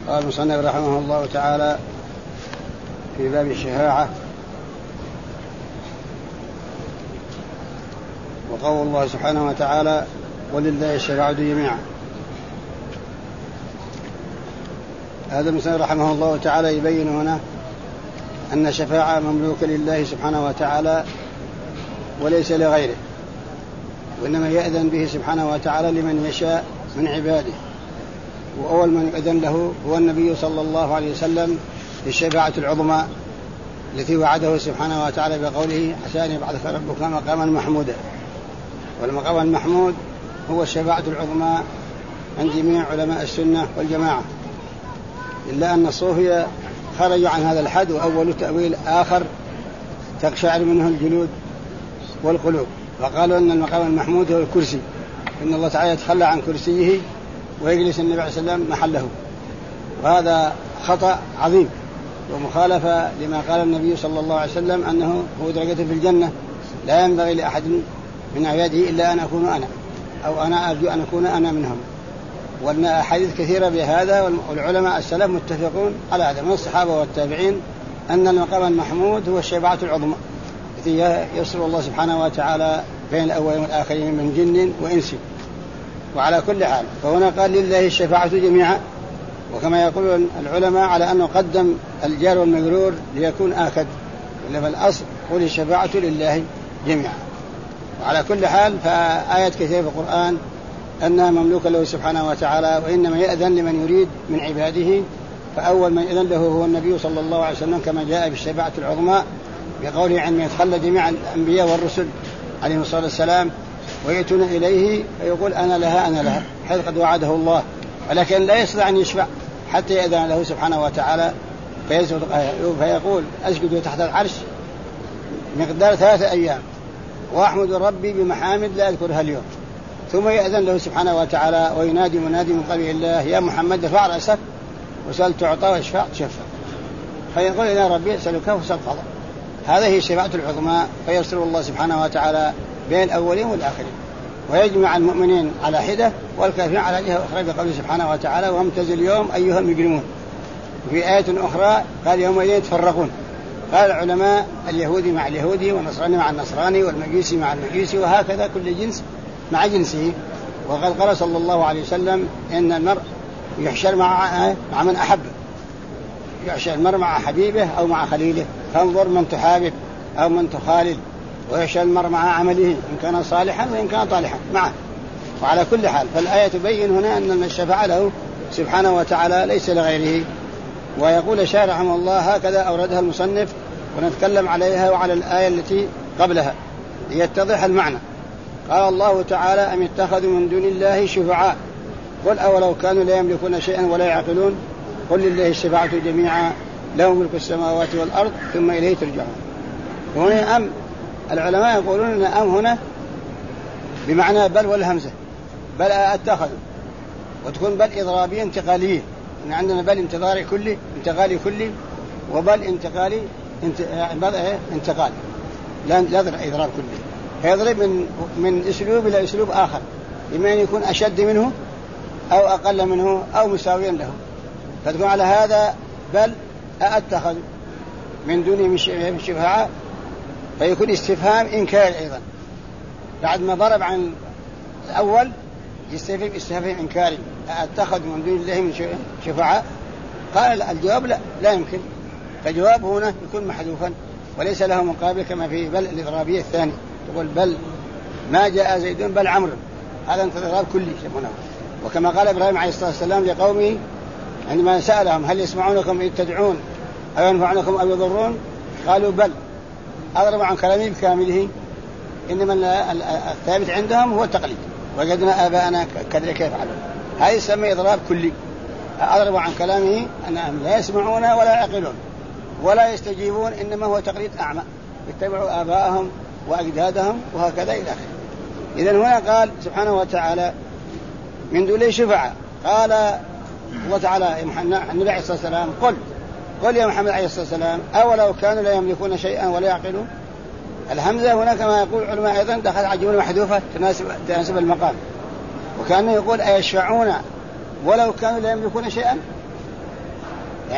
قال المصنف رحمه الله تعالى في باب الشفاعة: وقول الله سبحانه وتعالى: ولله الشفاعة جميعا. هذا المصنف رحمه الله تعالى يبين هنا أن الشفاعة مملوكة لله سبحانه وتعالى وليس لغيره، وإنما يأذن به سبحانه وتعالى لمن يشاء من عباده. وأول من يأذن له هو النبي صلى الله عليه وسلم بالشفاعة العظمى التي وعده سبحانه وتعالى بقوله: عسى أن يبعثك ربك مقاما محمودا. والمقام المحمود هو الشفاعة العظمى عند جميع علماء السنة والجماعة، إلا أن الصوفية خرجوا عن هذا الحد وأولوا تأويل آخر تقشعر منه الجلود والقلوب، وقالوا أن المقام المحمود هو الكرسي، إن الله تعالى يتخلى عن كرسيه ويجلس النبي عليه الصلاة والسلام محله. وهذا خطأ عظيم ومخالفة لما قال النبي صلى الله عليه وسلم أنه هو درجته في الجنة لا ينبغي لأحد من عباده إلا أن أكون أنا، أو أنا أرجو أن أكون أنا منهم. وأن أحاديث كثيرة بهذا، والعلماء السلف متفقون على هذا من الصحابة والتابعين أن المقام المحمود هو الشفاعة العظمى التي يسر الله سبحانه وتعالى بين الأولين والآخرين من جن وإنس. وعلى كل حال فهنا قال: لله الشفاعة جميعا، وكما يقول العلماء على أنه قدم الجار والمجرور ليكون آكد، إنما الأصل قول الشفاعة لله جميعا. وعلى كل حال فآيات كثيرة في القرآن أنها مملوكة له سبحانه وتعالى، وإنما يأذن لمن يريد من عباده. فأول من يأذن له هو النبي صلى الله عليه وسلم كما جاء بالشفاعة العظمى بقوله: عندما يتخلى جميع الأنبياء والرسل عليهم الصلاة والسلام ويأتون إليه فيقول: أنا لها أنا لها، حيث قد وعده الله، ولكن لا يستطيع أن يشفع حتى يأذن له سبحانه وتعالى فيقول: أسجد تحت العرش مقدار 3 أيام وأحمد ربي بمحامد لا أذكرها اليوم، ثم يأذن له سبحانه وتعالى وينادي منادي من قبل الله: يا محمد ارفع رأسك وسأل تعطى واشفع تشفع، فيقول: يا ربي أسألك فسأل قضى. هذه هي الشفاعة العظمى، فيرسل الله سبحانه وتعالى بين الأولين والآخرين، ويجمع المؤمنين على حدة والكافرين على جهة أخرى بقوله سبحانه وتعالى: وامتازوا اليوم أيها المجرمون. وفي آية أخرى قال: يومئذ يتفرقون. قال العلماء: اليهودي مع اليهودي، والنصراني مع النصراني، والمجوسي مع المجوسي، وهكذا كل جنس مع جنسه. وقد قال صلى الله عليه وسلم: إن المرء يحشر مع من أحبه، يحشر المرء مع حبيبه أو مع خليله، فانظر من تحابب أو من تخالل، ويحشر المرء مع عمله إن كان صالحا وإن كان طالحا معه. وعلى كل حال فالآية تبين هنا أن الشفاعة له سبحانه وتعالى ليس لغيره. ويقول الشارح رحمه الله: هكذا أوردها المصنف، ونتكلم عليها وعلى الآية التي قبلها ليتضح المعنى. قال الله تعالى: أم اتخذوا من دون الله شفعاء قل أولو كانوا لا يملكون شيئا ولا يعقلون قل لله الشفاعة جميعا له ملك السماوات والأرض ثم إليه ترجعون. هنا أم، العلماء يقولون أن أم هنا بمعنى بل والهمزة، بل اتخذوا، وتكون بل إضرابية انتقالية، إن عندنا بل انتقالي كلي، وبل انتقالي انتقال لا إضراب كلي، فيضرب من أسلوب إلى أسلوب آخر، إما أن يكون أشد منه أو أقل منه أو مساويا له. فتكون على هذا بل أتخذ من دونه شفعاء، فيكون استفهام إنكار أيضا بعد ما ضرب عن الأول، استفهام إنكاري: أتخذ من دون الله من شفعاء؟ قال الجواب لا يمكن، فالجواب هنا يكون محذوفا وليس له مقابل، كما في بل الإضرابية الثانية تقول: بل ما جاء زيد بل عمرو، هذا انتظار كلي يسمونه. وكما قال إبراهيم عليه الصلاة والسلام لقومه عندما سألهم: هل يسمعونكم إذ تدعون أو ينفعنكم أو يضرون؟ قالوا بل، أضرب عن كلامه بكامله، إنما الثابت عندهم هو التقليد، وجدنا آباءنا كذلك يفعلون. هذا يسمى إضراب كلي، أضرب عن كلامه أنهم لا يسمعون ولا يعقلون ولا يستجيبون، إنما هو تقليد أعمى، يتبعوا آباءهم وأجدادهم وهكذا إلى آخره. إذن هنا قال سبحانه وتعالى: من دون شفعاء. قال الله تعالى النبي عليه الصلاة والسلام: قل يا محمد عليه الصلاة والسلام أولو كانوا لا يملكون شيئا ولا يعقلون. الهمزة هنا كما يقول العلماء أيضا دخل على جملة محذوفة تناسب المقام، وكأنه يقول: أيشفعون ولو كانوا لا يملكون شيئا؟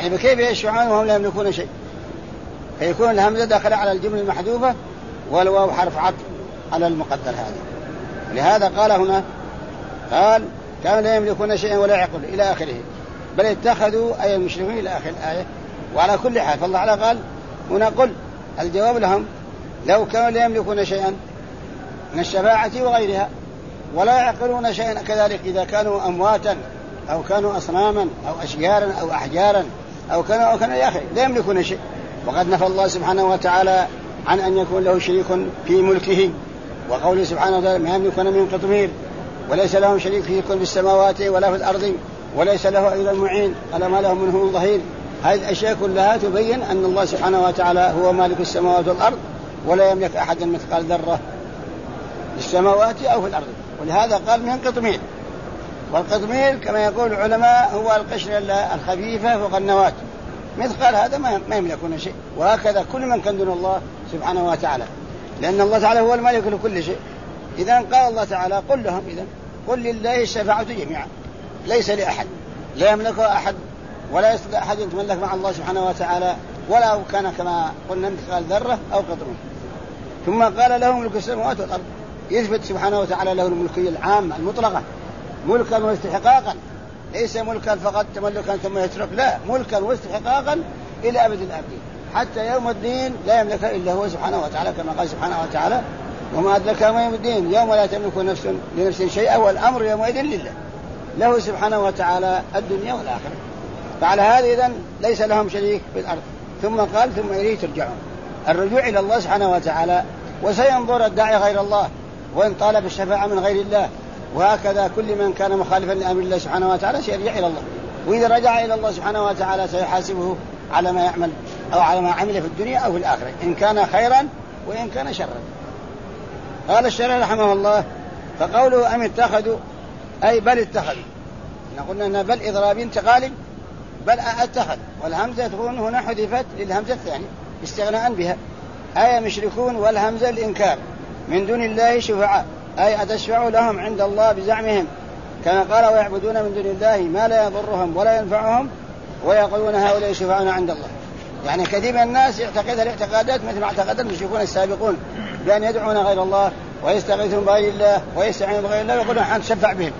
يعني بكيف يشفعون وهم لا يملكون شيء؟ فيكون الهمزة داخلة على الجملة المحذوفة والواو حرف عطف على المقدر هذا. لهذا قال هنا قال كانوا لا يملكون شيئا ولا يعقلون إلى آخره، بل اتخذوا أي المشركين إلى آخر الآية. وعلى كل حال فالله تعالى قال هنا قل، الجواب لهم لو كانوا لا يملكون شيئا من الشفاعة وغيرها ولا يعقلون شيئا كذلك إذا كانوا أمواتا أو كانوا أصناما أو أشجارا أو أحجارا أو كانوا إلى آخره لا يملكون شيء. وقد نفى الله سبحانه وتعالى عن أن يكون له شريك في ملكه، وقوله سبحانه وتعالى ما يملكون من قطمير وليس لهم شريك في السماوات ولا في الأرض وليس له أيضا معين ألا ما له منه من ظهير. هذه الأشياء كلها تبين أن الله سبحانه وتعالى هو مالك السماوات والأرض ولا يملك أحد مثقال ذرة في السماوات أو في الأرض. ولهذا قال من قطمير، والقطمير كما يقول العلماء هو القشرة الخفيفة فوق النواة، مثقال هذا ما يملكون شيء. وهكذا كل من كان دون الله سبحانه وتعالى، لأن الله تعالى هو المالك لكل شيء. إذن قال الله تعالى قل لهم إذن قل لله الشفاعة جميعا، ليس لأحد، لا يملكها أحد ولا يستطيع أحد يتملك مع الله سبحانه وتعالى ولا كان كما قلنا مثقال ذرة أو قطر. ثم قال له ملك السماوات والأرض، يثبت سبحانه وتعالى له الملكية العامة المطلقة ملكا واستحقاقا، ليس ملكا فقط تملكا ثم يترك، لا، ملكا واستحقاقا إلى أبد الآبدين حتى يوم الدين لا يملك إلا هو سبحانه وتعالى، كما قال سبحانه وتعالى وما أدرك ما يوم الدين يوم لا تملك نفس لنفس شيئا والأمر يومئذ لله، له سبحانه وتعالى الدنيا والآخرة. فعلى هذا إذن ليس لهم شريك في الأرض. ثم قال ثم إليه ترجعون، الرجوع إلى الله سبحانه وتعالى. وسينظر الداعي غير الله وإن طالب الشفاعة من غير الله، وهكذا كل من كان مخالفا لأمر الله سبحانه وتعالى سيرجع إلى الله، وإذا رجع إلى الله سبحانه وتعالى سيحاسبه على ما يعمل أو على ما عمل في الدنيا أو في الآخرة، إن كان خيرا وإن كان شرا. قال الشارح رحمه الله فقوله أم اتخذوا أي بل اتخذوا، قلنا أن بل إضراب انتقال، بل اتخذ، والهمزة تكون هنا حذفت للهمزة الثانية استغناء بها، أي مشركون والهمزة الإنكار من دون الله شفعاء أي أتشفع لهم عند الله بزعمهم، كما قال ويعبدون من دون الله ما لا يضرهم ولا ينفعهم ويقولون هؤلاء شفعاؤنا عند الله. يعني كثير من الناس يعتقد الاعتقادات مثل ما اعتقد المشركون السابقون بأن يدعون غير الله ويستغيثون بغير الله ويستعينون بغير الله ويقولون نشفع بهم.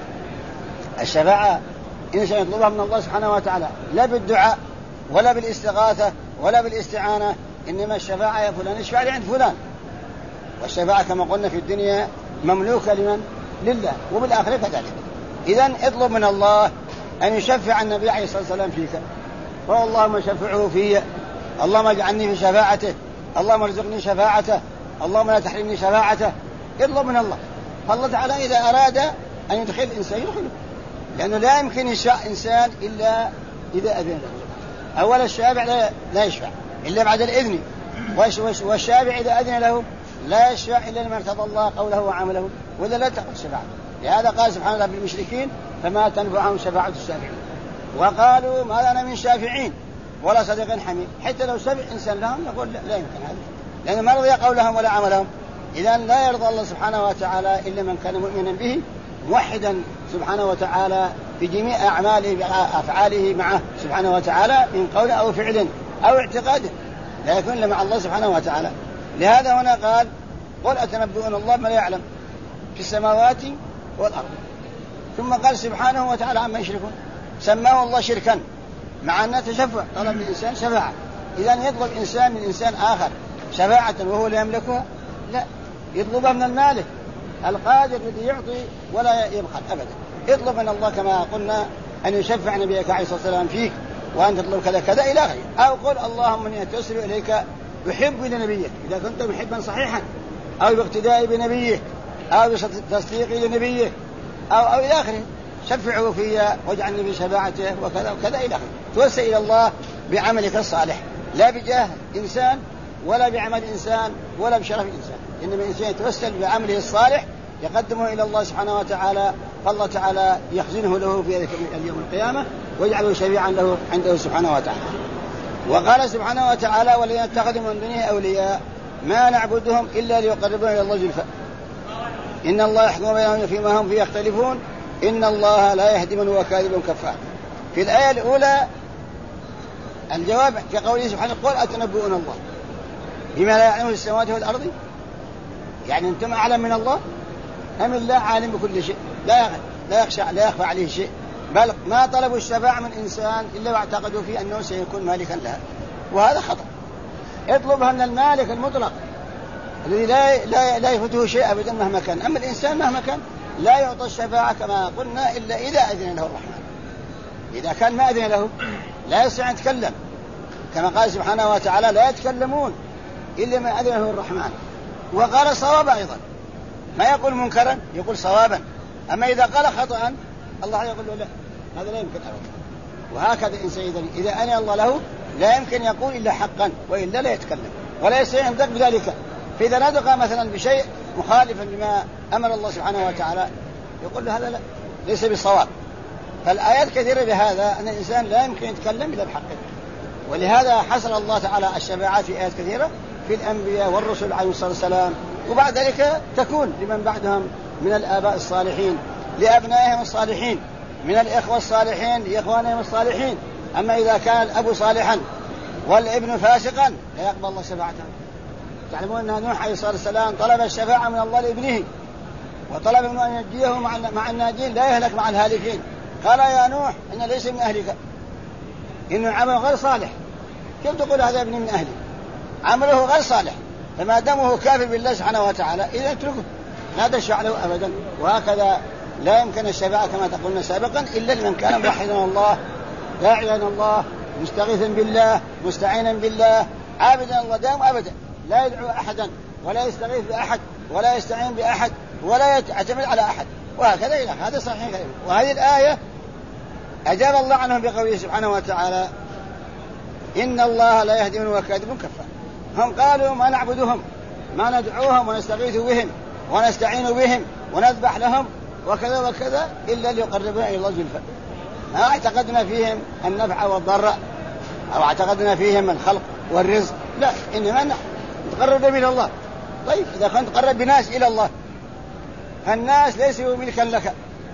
الشفاعة إنسان يطلبها من الله سبحانه وتعالى لا بالدعاء ولا بالاستغاثة ولا بالاستعانة، إنما الشفاعة يا فلان اشفع لي عند فلان. والشفاعة كما قلنا في الدنيا مملوكة لمن؟ لله، وبالآخرة كذلك. إذن اطلب من الله أن يشفع النبي عليه الصلاة والسلام فيك، فاللهم شفعه في، اللهم اجعلني في شفاعته، اللهم ارزقني شفاعته، اللهم لا تحرمني شفاعته. اطلب من الله، فالله تعالى إذا أراد أن يدخل الإنسان يدخله، لأنه لا يمكن يشفع إنسان إلا إذا أذن له. أول الشافع لا يشفع إلا بعد الإذن، والشافع إذا أذن له لا يشفع إلا لما ارتضى الله قوله وعمله، وإذا لا تقبل شفاعة. لهذا قال سبحانه وتعالى في المشركين فما تنفعهم شفاعة الشافعين، وقالوا ما لنا من شافعين ولا صديق حميد. حتى لو شفع إنسان لهم يقول لا يمكن هذا، لأنه ما رضي قولهم ولا عملهم. إذن لا يرضى الله سبحانه وتعالى إلا من كان مؤمنا به موحدا سبحانه وتعالى في جميع أعماله أفعاله معه سبحانه وتعالى من قول أو فعل أو اعتقاد، لا يكون إلا مع الله سبحانه وتعالى. لهذا هنا قال قل أتنبئون الله ما لا يعلم في السماوات والأرض. ثم قال سبحانه وتعالى عما يشركون، سماه الله شركا مع أن تشفع طلب الإنسان شفاعة. إذن يطلب إنسان من إنسان آخر شفاعة وهو لا يملكها؟ لا، يطلبها من المالك القادر الذي يعطي ولا يبخل أبدا. اطلب من الله كما قلنا أن يشفع نبيك عليه الصلاة والسلام فيك وأن تطلب كذا كذا إلى آخره. أو قل اللهم إني أتوسل إليك بحب لنبيك إذا كنت محبا صحيحا، أو باقتداء بنبيه، أو بتصديق لنبيه، أو إلى آخره. شفعه في واجعلني بشفاعته وكذا وكذا إلى آخره. توسل إلى الله بعملك الصالح، لا بجاه إنسان ولا بعمل إنسان ولا بشرف إنسان، إنما الإنسان يتوسل بعمله الصالح يقدمه إلى الله سبحانه وتعالى، فالله تعالى يخزنه له في ذلك اليوم القيامة ويجعله شفيعا له عنده سبحانه وتعالى. وقال سبحانه وتعالى والذين اتخذوا من دونه أولياء ما نعبدهم إلا ليقربونا إلى الله زلفى إن الله يحكم بينهم فيما هم فيه يختلفون إن الله لا يهدي من هو كاذب كفار. في الآية الأولى الجواب كقوله سبحانه قل أتنبؤون الله بما لا يعلم في السماوات والأرض، يعني أنتم أعلم من الله أم الله عالم بكل شيء لا يخفى عليه شيء، بل ما طلبوا الشفاعة من إنسان إلا واعتقدوا فيه أنه سيكون مالكا لها، وهذا خطأ. اطلبها من المالك المطلق الذي لا يفوته شيء أبدا مهما كان. أما الإنسان مهما كان لا يعطى الشفاعة كما قلنا إلا إذا أذن له الرحمن. إذا كان ما أذن له لا يستطيع أن يتكلم، كما قال سبحانه وتعالى لا يتكلمون إلا ما أذن له الرحمن. وقال صوابا أيضا، ما يقول منكرا يقول صوابا. أما إذا قال خطأ الله يقول له لا، هذا لا يمكن أبدا. وهكذا الإنسان إذا أذن الله له لا يمكن يقول إلا حقا، وإلا لا يتكلم ولا يستطيع أن ينطق بذلك. فإذا نطق مثلا بشيء مخالفا لما أمر الله سبحانه وتعالى يقول له هذا لا ليس بالصواب. فالآيات كثيرة بهذا أن الإنسان لا يمكن يتكلم إلا بحقه، ولهذا حصل الله تعالى الشفاعات في آيات كثيرة في الأنبياء والرسل عليه الصلاة والسلام، وبعد ذلك تكون لمن بعدهم من الآباء الصالحين لأبنائهم الصالحين، من الإخوة الصالحين لإخوانهم الصالحين. أما إذا كان الأب صالحا والابن فاسقا لا يقبل الله شفاعته. تعلمون أن نوح عليه الصلاة والسلام طلب الشفاعة من الله لابنه، وطلب منه أن ينجيه مع الناجين لا يهلك مع الهالكين. قال يا نوح إن ليس من أهلك، إنه عمل غير صالح. كيف تقول هذا ابن من أهلي؟ عمله غير صالح، فما دامه كافر بالله سبحانه وتعالى إذا اتركه لا تشفع له أبدا. وهكذا لا يمكن الشفاعة كما تقولنا سابقا إلا لمن كان موحدا الله داعيا الله مستغيثا بالله مستعينا بالله عابدا الله دائم أبدا، لا يدعو أحدا ولا يستغيث بأحد ولا يستعين بأحد ولا يعتمد على أحد، وهكذا إلى هذا صحيح. وهذه الآية أجاب الله عنهم بقوله سبحانه وتعالى إن الله لا يهدي من هو كاذب كفار. هم قالوا ما نعبدهم ما ندعوهم ونستغيث بهم ونستعين بهم ونذبح لهم وكذا وكذا إلا ليقربنا إلى الله زلفى، ما اعتقدنا فيهم النفع والضر أو اعتقدنا فيهم الخلق والرزق، لا، إنما نتقرب إلى الله. طيب إذا كنت تقرب بناس إلى الله، فالناس ليسوا ملكا لك،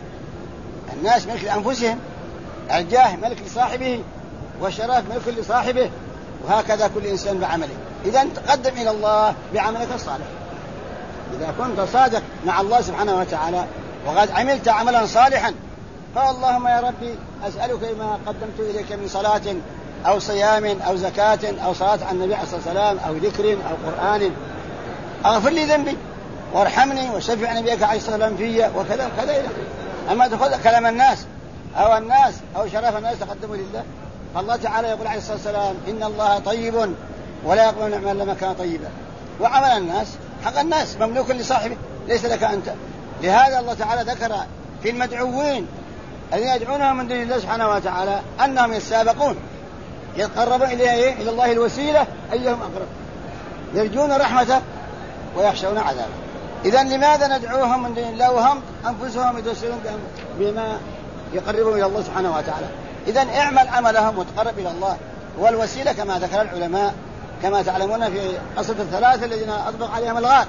الناس ملك لأنفسهم، الجاه ملك لصاحبه والشرف ملك لصاحبه، وهكذا كل إنسان بعمله. إذا تقدم إلى الله بعملك الصالح. إذا كنت صادق مع الله سبحانه وتعالى وقد عملت عملا صالحا فاللهم يا ربي أسألك ما قدمت إليك من صلاة أو صيام أو زكاة أو صلاة على النبي صلى الله عليه وسلم أو ذكر أو قرآن، أغفر لي ذنبي وارحمني وشفع نبيك عليه الصلاة والسلام في وكذا وكذا. أما تأخذ كلام الناس أو شرف الناس تقدموا لله، فالله تعالى يقول عليه الصلاة والسلام إن الله طيب ولا يقبل نعما لما كان طيبا، وعمل الناس حق الناس مملوك لصاحبه ليس لك أنت. لهذا الله تعالى ذكر في المدعوين الذين يدعونهم من دون الله سبحانه وتعالى أنهم يتسابقون يتقربون إلى الله الوسيلة أيهم أقرب، يرجون رحمته ويخشون عذابه. إذن لماذا ندعوهم من دون الله وهم أنفسهم يتوسلون بما يقربهم إلى الله سبحانه وتعالى؟ إذن اعمل عملهم وتقرب إلى الله، والوسيلة كما ذكر العلماء كما تعلمون في قصة الثلاثة الذين أطبق عليهم الغار،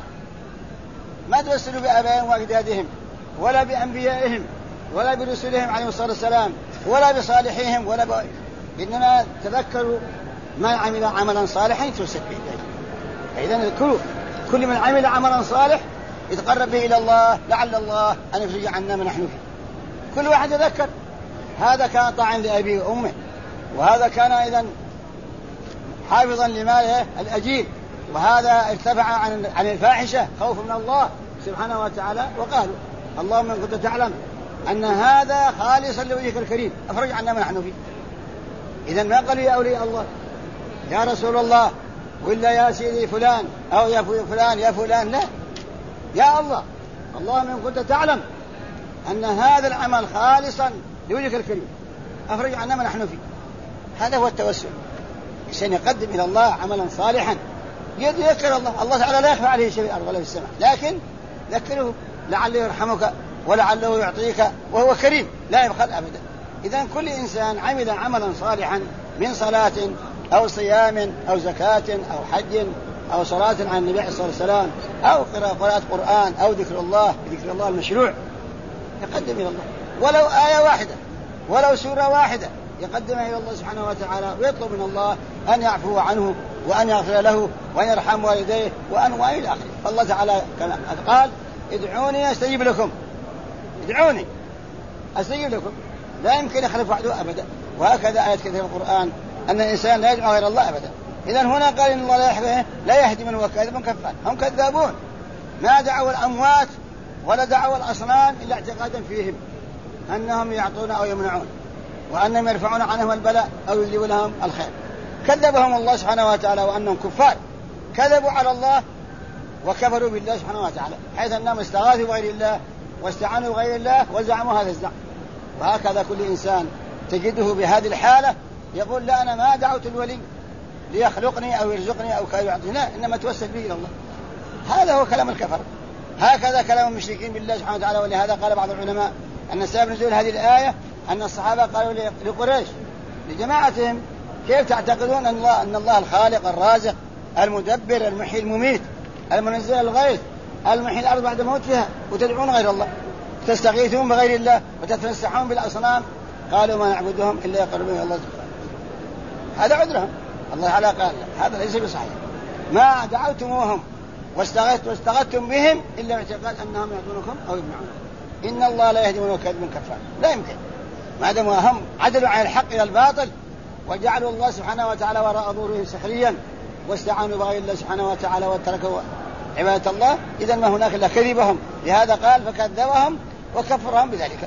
ما توسلوا بآبائهم وأجدادهم ولا بأنبيائهم ولا برسلهم عليه الصلاة والسلام ولا بصالحيهم إنما تذكروا ما عمل عملا صالحا يتوسل به. إذن كل من عمل عملا صالح يتقرب به إلى الله لعل الله أن يفرج عنا ما نحن فيه. كل واحد يذكر هذا كان طاعا لأبيه وأمه، وهذا كان إذن حافظا لماله الأجير، وهذا ارتفع عن الفاحشة خوف من الله سبحانه وتعالى، وقالوا اللهم إن كنت تعلم أن هذا خالصا لوجهك الكريم أفرج عنا ما نحن فيه. إذن ما قالوا يا أولياء الله يا رسول الله وإلا يا سيدي فلان أو يا فلان يا فلان، لا، يا الله اللهم إن كنت تعلم أن هذا العمل خالصا لوجهك الكريم أفرج عنا ما نحن فيه. هذا هو التوسل، عشان يقدم إلى الله عملا صالحا يذكر الله تعالى لا يخفى عليه شيء في الأرض ولا في السماء، لكن ذكره لعله يرحمك ولعله يعطيك، وهو كريم لا يبخل أبدا. إذن كل إنسان عمل عملا صالحا من صلاة أو صيام أو زكاة أو حج أو صلاة على النبي عليه الصلاة والسلام أو قراءة قرآن أو ذكر الله المشروع، يقدم إلى الله ولو آية واحدة ولو سورة واحدة يقدمها إلى الله سبحانه وتعالى ويطلب من الله أن يعفو عنه وأن يغفر له وأن يرحم والديه وأن إلى آخره. فالله تعالى قال ادعوني أستجيب لكم، ادعوني أستجيب لكم، لا يمكن يخلف وعده أبدا. وهكذا آيات كثيرة في القرآن أن الإنسان لا يدعو غير الله أبدا. إذن هنا قال إن الله لا يهدي من هو كاذب كفار. هم كذابون، ما دعوا الأموات ولا دعوا الأصنام إلا اعتقادا فيهم أنهم يعطون أو يمنعون وأنهم يرفعون عنهم البلاء أو يجلبون لهم الخير. كذبهم الله سبحانه وتعالى وأنهم كفار، كذبوا على الله وكفروا بالله سبحانه وتعالى، حيث أنهم استغاثوا بغير الله واستعانوا بغير الله وزعموا هذا الزعم. وهكذا كل إنسان تجده بهذه الحالة يقول لا أنا ما دعوت الولي ليخلقني أو يرزقني أو كي يعطيني، لا، إنما توسل به إلى الله. هذا هو كلام الكفر، هكذا كلام المشركين بالله سبحانه وتعالى. ولهذا قال بعض العلماء أن سبب نزول هذه الآية أن الصحابة قالوا لقريش لجماعتهم كيف تعتقدون أن الله الخالق الرازق المدبر المحيي المميت المنزل الغيث المحيي الأرض بعد موتها وتدعون غير الله، تستغيثون بغير الله وتتمسحون بالأصنام؟ قالوا ما نعبدهم إلا يقربون إلى الله سبحانه. هذا عذرهم. الله تعالى قال هذا ليس بصحيح، ما دعوتموهم واستغثتم بهم إلا اعتقاد أنهم يعطونكم أو يمنعون. إن الله لا يهدي من هو كاذب كفار، لا يمكن، ما دام هم عدلوا عن الحق إلى الباطل وجعلوا الله سبحانه وتعالى وراء ظهورهم سحريا واستعانوا بغير الله سبحانه وتعالى وتركوا عبادة الله، إذن ما هناك إلا كذبهم. لهذا قال فكذبهم وكفرهم بذلك.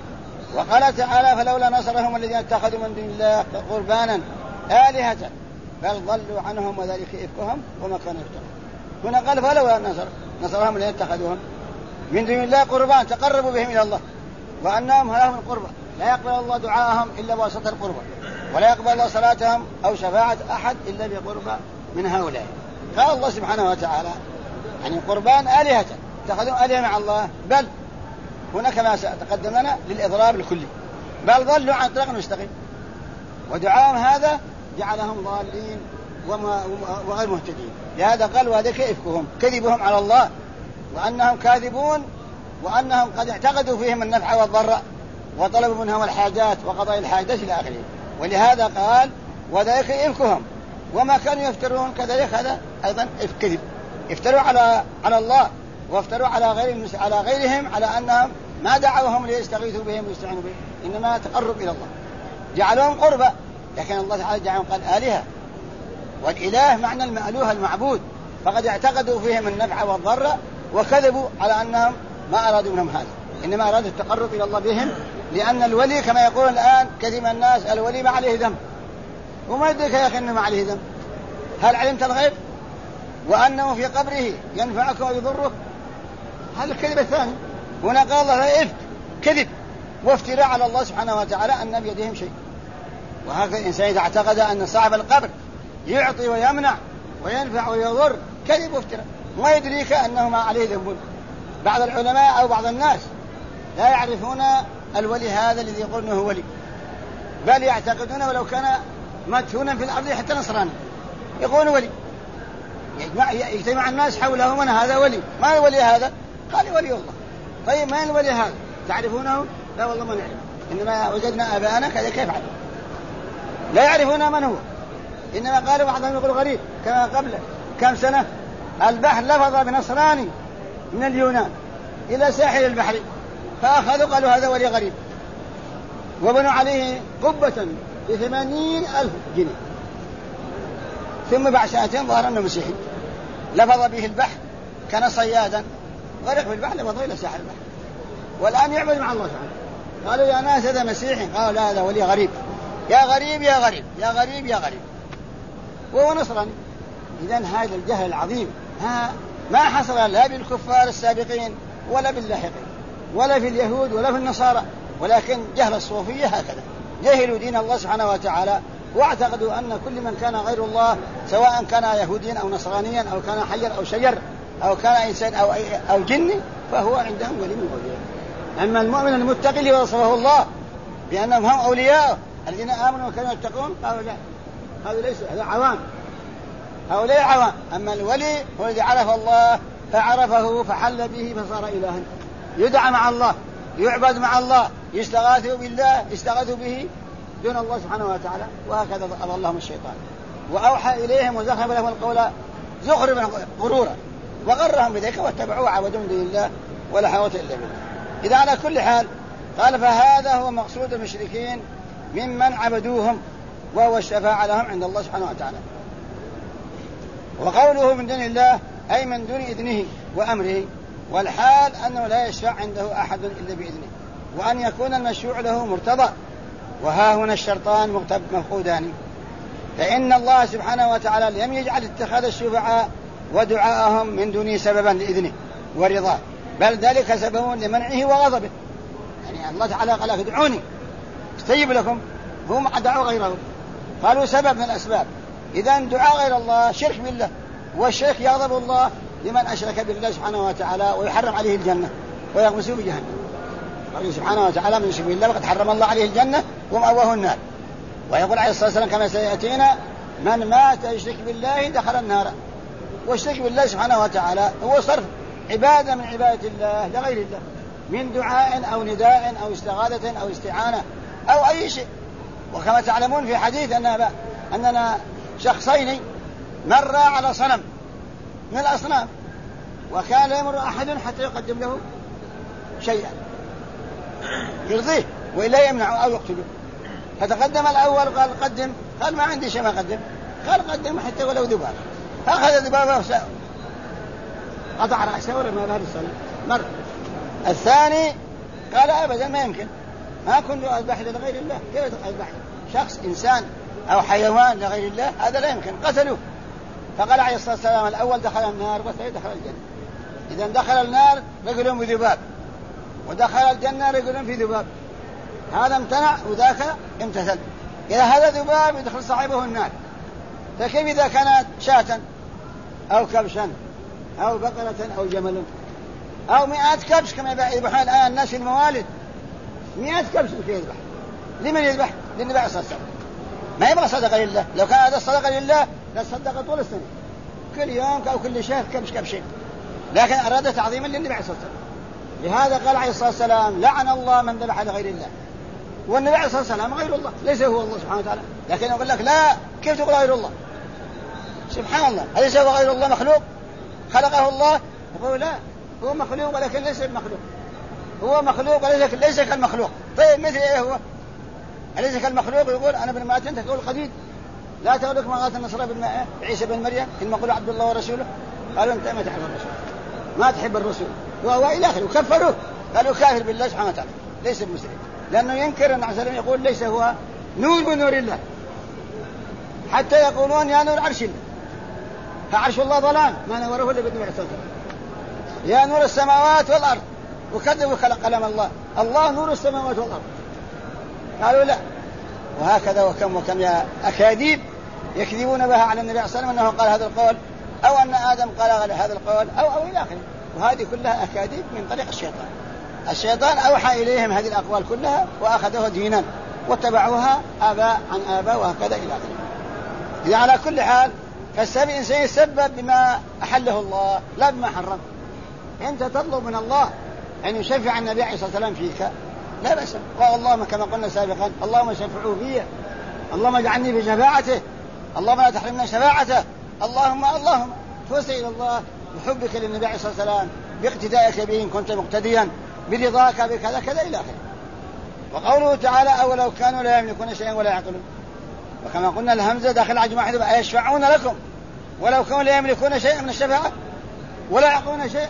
وقال تعالى فلولا نصرهم الذين اتخذوا من دون الله قربانا آلهة بل ضلوا عنهم وذلك إفكهم وما كانوا يفترون. هنا قال فلولا نصرهم الذين اتخذوهم من دون الله قربان تقربوا بهم إلى الله وأنهم لهم القربى، لا يقبل الله دعاءهم إلا بواسطة القربى، ولا يقبل الله صلاتهم أو شفاعة أحد إلا بقربى من هؤلاء. قال الله سبحانه وتعالى يعني قربان آلهة اتخذوا آلهة مع الله، بل هنا كما تقدم لنا للإضراب الكلي، بل ضلوا عن طريق مستقيم، ودعاهم هذا جعلهم ضالين وغير مهتدين. لهذا قال وذلك إفكهم، كذبهم على الله وأنهم كاذبون وأنهم قد اعتقدوا فيهم النفع والضر وطلبوا منهم الحاجات وقضاء الحاجات إلى آخره. ولهذا قال وذلك إفكهم وما كانوا يفترون، كذلك هذا أيضا كذب، افتروا على الله وافتروا على غيرهم على أنهم ما دعوهم ليستغيثوا بهم ويستعينوا بهم، إنما تقرب إلى الله، جعلهم قربا، لكن الله تعالى جعلهم قال آلهة، والإله معنى المألوه المعبود، فقد اعتقدوا فيهم النفع والضر وكذبوا على أنهم ما أرادوا منهم هذا، إنما أرادوا التقرب إلى الله بهم. لأن الولي كما يقول الآن كثير الناس الولي ما عليه ذنب، وما يدرك يا أخي أنه ما عليه ذنب. هل علمت الغيب وأنه في قبره ينفعك ويضرك؟ هذا الكذب الثاني. هنا قال الله إفك، كذب وافتراء على الله سبحانه وتعالى أن بيدهم شيء. وهكذا الإنسان إذا اعتقد أن صاحب القبر يعطي ويمنع وينفع ويضر، كذب وافتراء، ما يدريك أنه ما عليه ذنب. بعض العلماء أو بعض الناس لا يعرفون الولي هذا الذي يقول أنه ولي، بل يعتقدون ولو كان مدفونا في الأرض حتى نصراني يقول ولي، يجتمع الناس حوله من هذا ولي، ما الولي هذا؟ قال ولي الله. طيب ما الولي هذا؟ تعرفونه؟ لا والله ما نعرف، إنما وجدنا آباءنا كذا كيف عدل، لا يعرفون من هو. إنما قالوا بعضهم يقول غريب كما قبل كم سنة البحر لفظ بنصراني من اليونان إلى ساحل البحر، فأخذوا قالوا هذا ولي غريب، وبنوا عليه قبة ب80,000 جنيه، ثم بعد سنتين ظهر أنه مسيحي، لفظ به البحر كان صيادا، غرق في البحر لفظه إلى ساحل البحر، والآن يعبد مع الله سبحانه. قالوا يا ناس هذا مسيحي، قالوا لا هذا ولي غريب، يا غريب يا غريب يا غريب يا غريب، وهو نصراني. إذن هذا الجهل العظيم ما حصل لا بالكفار السابقين ولا باللاحقين ولا في اليهود ولا في النصارى، ولكن جهل الصوفية هكذا، جهلوا دين الله سبحانه وتعالى واعتقدوا أن كل من كان غير الله سواء كان يهوديا أو نصرانيا أو كان حجر أو شجر أو كان إنسان أو جن فهو عندهم ولي من أولياء. أما المؤمن المتقي اللي وصفه الله بأنهم هم أولياء الذين آمنوا وكانوا يتقون، قالوا لا هذا ليس، هذا عوام، هؤلاء عوام. أما الولي هو الذي عرف الله فعرفه فحل به فصار إلها، يدعى مع الله، يعبد مع الله، يستغاث بالله، يستغاث به دون الله سبحانه وتعالى، وهكذا أضلهم الشيطان. وأوحى إليهم وزخرف لهم القول زخرفا غرورا وغرهم بذلك واتبعوا وعبدوا من دون الله ولا حول إلا بالله. إذا على كل حال قال فهذا هو مقصود المشركين ممن عبدوهم، وهو الشفاعة لهم عند الله سبحانه وتعالى. وقوله من دون الله أي من دون إذنه وأمره، والحال أنه لا يشفع عنده أحد إلا بإذنه، وأن يكون المشروع له مرتضى. وها هنا الشرطان مفقودان، فإن الله سبحانه وتعالى لم يجعل اتخاذ الشفعاء ودعاءهم من دونه سببا لإذنه ورضاه، بل ذلك سبب لمنعه وغضبه. يعني الله تعالى قال ادعوني استجب لكم، هم دعوا غيره، قالوا سبب من الأسباب. إذن دعاء غير الله شرك بالله، والشرك يغضب الله لمن أشرك بالله سبحانه وتعالى ويحرم عليه الجنة ويغمسه بجهنم. قال سبحانه وتعالى من يشرك بالله وقد حرم الله عليه الجنة ومأواه النار. ويقول عليه الصلاة والسلام كما سيأتينا من مات يشرك بالله دخل النار. والشرك بالله سبحانه وتعالى هو صرف عبادة من عبادة الله لغير الله، من دعاء أو نداء أو استغاثة أو استعانة أو أي شيء. وكما تعلمون في حديث أننا شخصين مر على صنم من الأصنام، وكان لا يمر أحد حتى يقدم له شيئا يرضيه وإلا يمنعه أو يقتله. فتقدم الأول قال قدم، قال ما عندي شيء ما قدم، قال قدم حتى ولو ذباب. أخذ ذبابه قطع رأسه ورمى بهذا الصنم. مر الثاني قال أبدا ما يمكن، ما كنت أذبح لغير الله، كيف أذبح شخص إنسان أو حيوان لغير الله؟ هذا لا يمكن، قتلوه. فقال عليه الصلاة والسلام الأول دخل النار والثاني دخل الجنة. إذا دخل النار رجل بذباب، ودخل الجنة رجل في ذباب، هذا امتنع وذاك امتثل. إذا هذا ذباب يدخل صاحبه النار، فكيف إذا كانت شاة أو كبشا أو بقرة أو جمل أو 100 كبش كما يذبحون الآن الناس في الموالد، 100 كبش كيف يذبح؟ لمن يذبح؟ للنبي عليه الصلاة والسلام. ما يبغى صدقة لله، لو كان هذا الصدقة لله لصدق طول السنة كل يوم أو كل شهر كبشين، لكن أراد تعظيما للنبي عليه الصلاة والسلام. لهذا قال عليه الصلاة والسلام لعن الله من ذبح لغير الله. والنبي عليه الصلاة والسلام غير الله، ليس هو الله سبحانه وتعالى، لكن يقول لك لا، كيف تقول غير الله؟ سبحان الله، أليس هو غير الله مخلوق خلقه الله؟ يقول لا، هو مخلوق ولكن ليس بمخلوق، هو مخلوق وليس كالمخلوق. طيب مثل إيه هو؟ أليس كالمخلوق؟ يقول أنا ابن ماتن تقول قديد، لا تقولك ما قالت النصارى بعيسى بن مريم إنما قالوا عبد الله ورسوله، قالوا أنت ما تحب الرسول، ما تحب الرسول، وهو إلى آخره، وكفروه قالوا كافر بالله سبحانه وتعالى ليس بمسلم، لأنه ينكر أن عسلم يقول ليس هو نور من نور الله، حتى يقولون يا نور عرش الله، فعرش الله ظلام ما نوره إلا بالنور السلطان، يا نور السماوات والأرض، وكذبوا خلق كلام الله، الله نور السماوات والأرض، قالوا لا. وهكذا وكم يا أكاذيب يكذبون بها على النبي صلى الله عليه وسلم أنه قال هذا القول، أو أن آدم قال هذا القول، أو إلى آخره. وهذه كلها أكاذيب من طريق الشيطان. الشيطان أوحى إليهم هذه الأقوال كلها وأخذوها دينا واتبعوها آباء عن آباء وهكذا إلى آخره. إذا على كل حال فالإنسان يسبب بما أحله الله لا بما حرم. أنت تطلب من الله أن يشفع النبي عليه الصلاة والسلام فيك لا بأس، قال اللهم كما قلنا سابقا اللهم شفعوا في، اللهم اجعلني في شفاعته، اللهم لا تحرمنا شفاعته، اللهم توسل إلى الله بحبك للنبي عليه الصلاة والسلام، باقتدائك به إن كنت مقتديا، برضاك بكذا كذا إلى آخره. وقوله تعالى أولو كانوا لا يملكون شيئا ولا يعقلون، وكما قلنا الهمزة داخل عجمة واحدة أيشفعون لكم ولو كانوا لا يملكون شيئا من الشفاعة ولا يعقلون شيئا،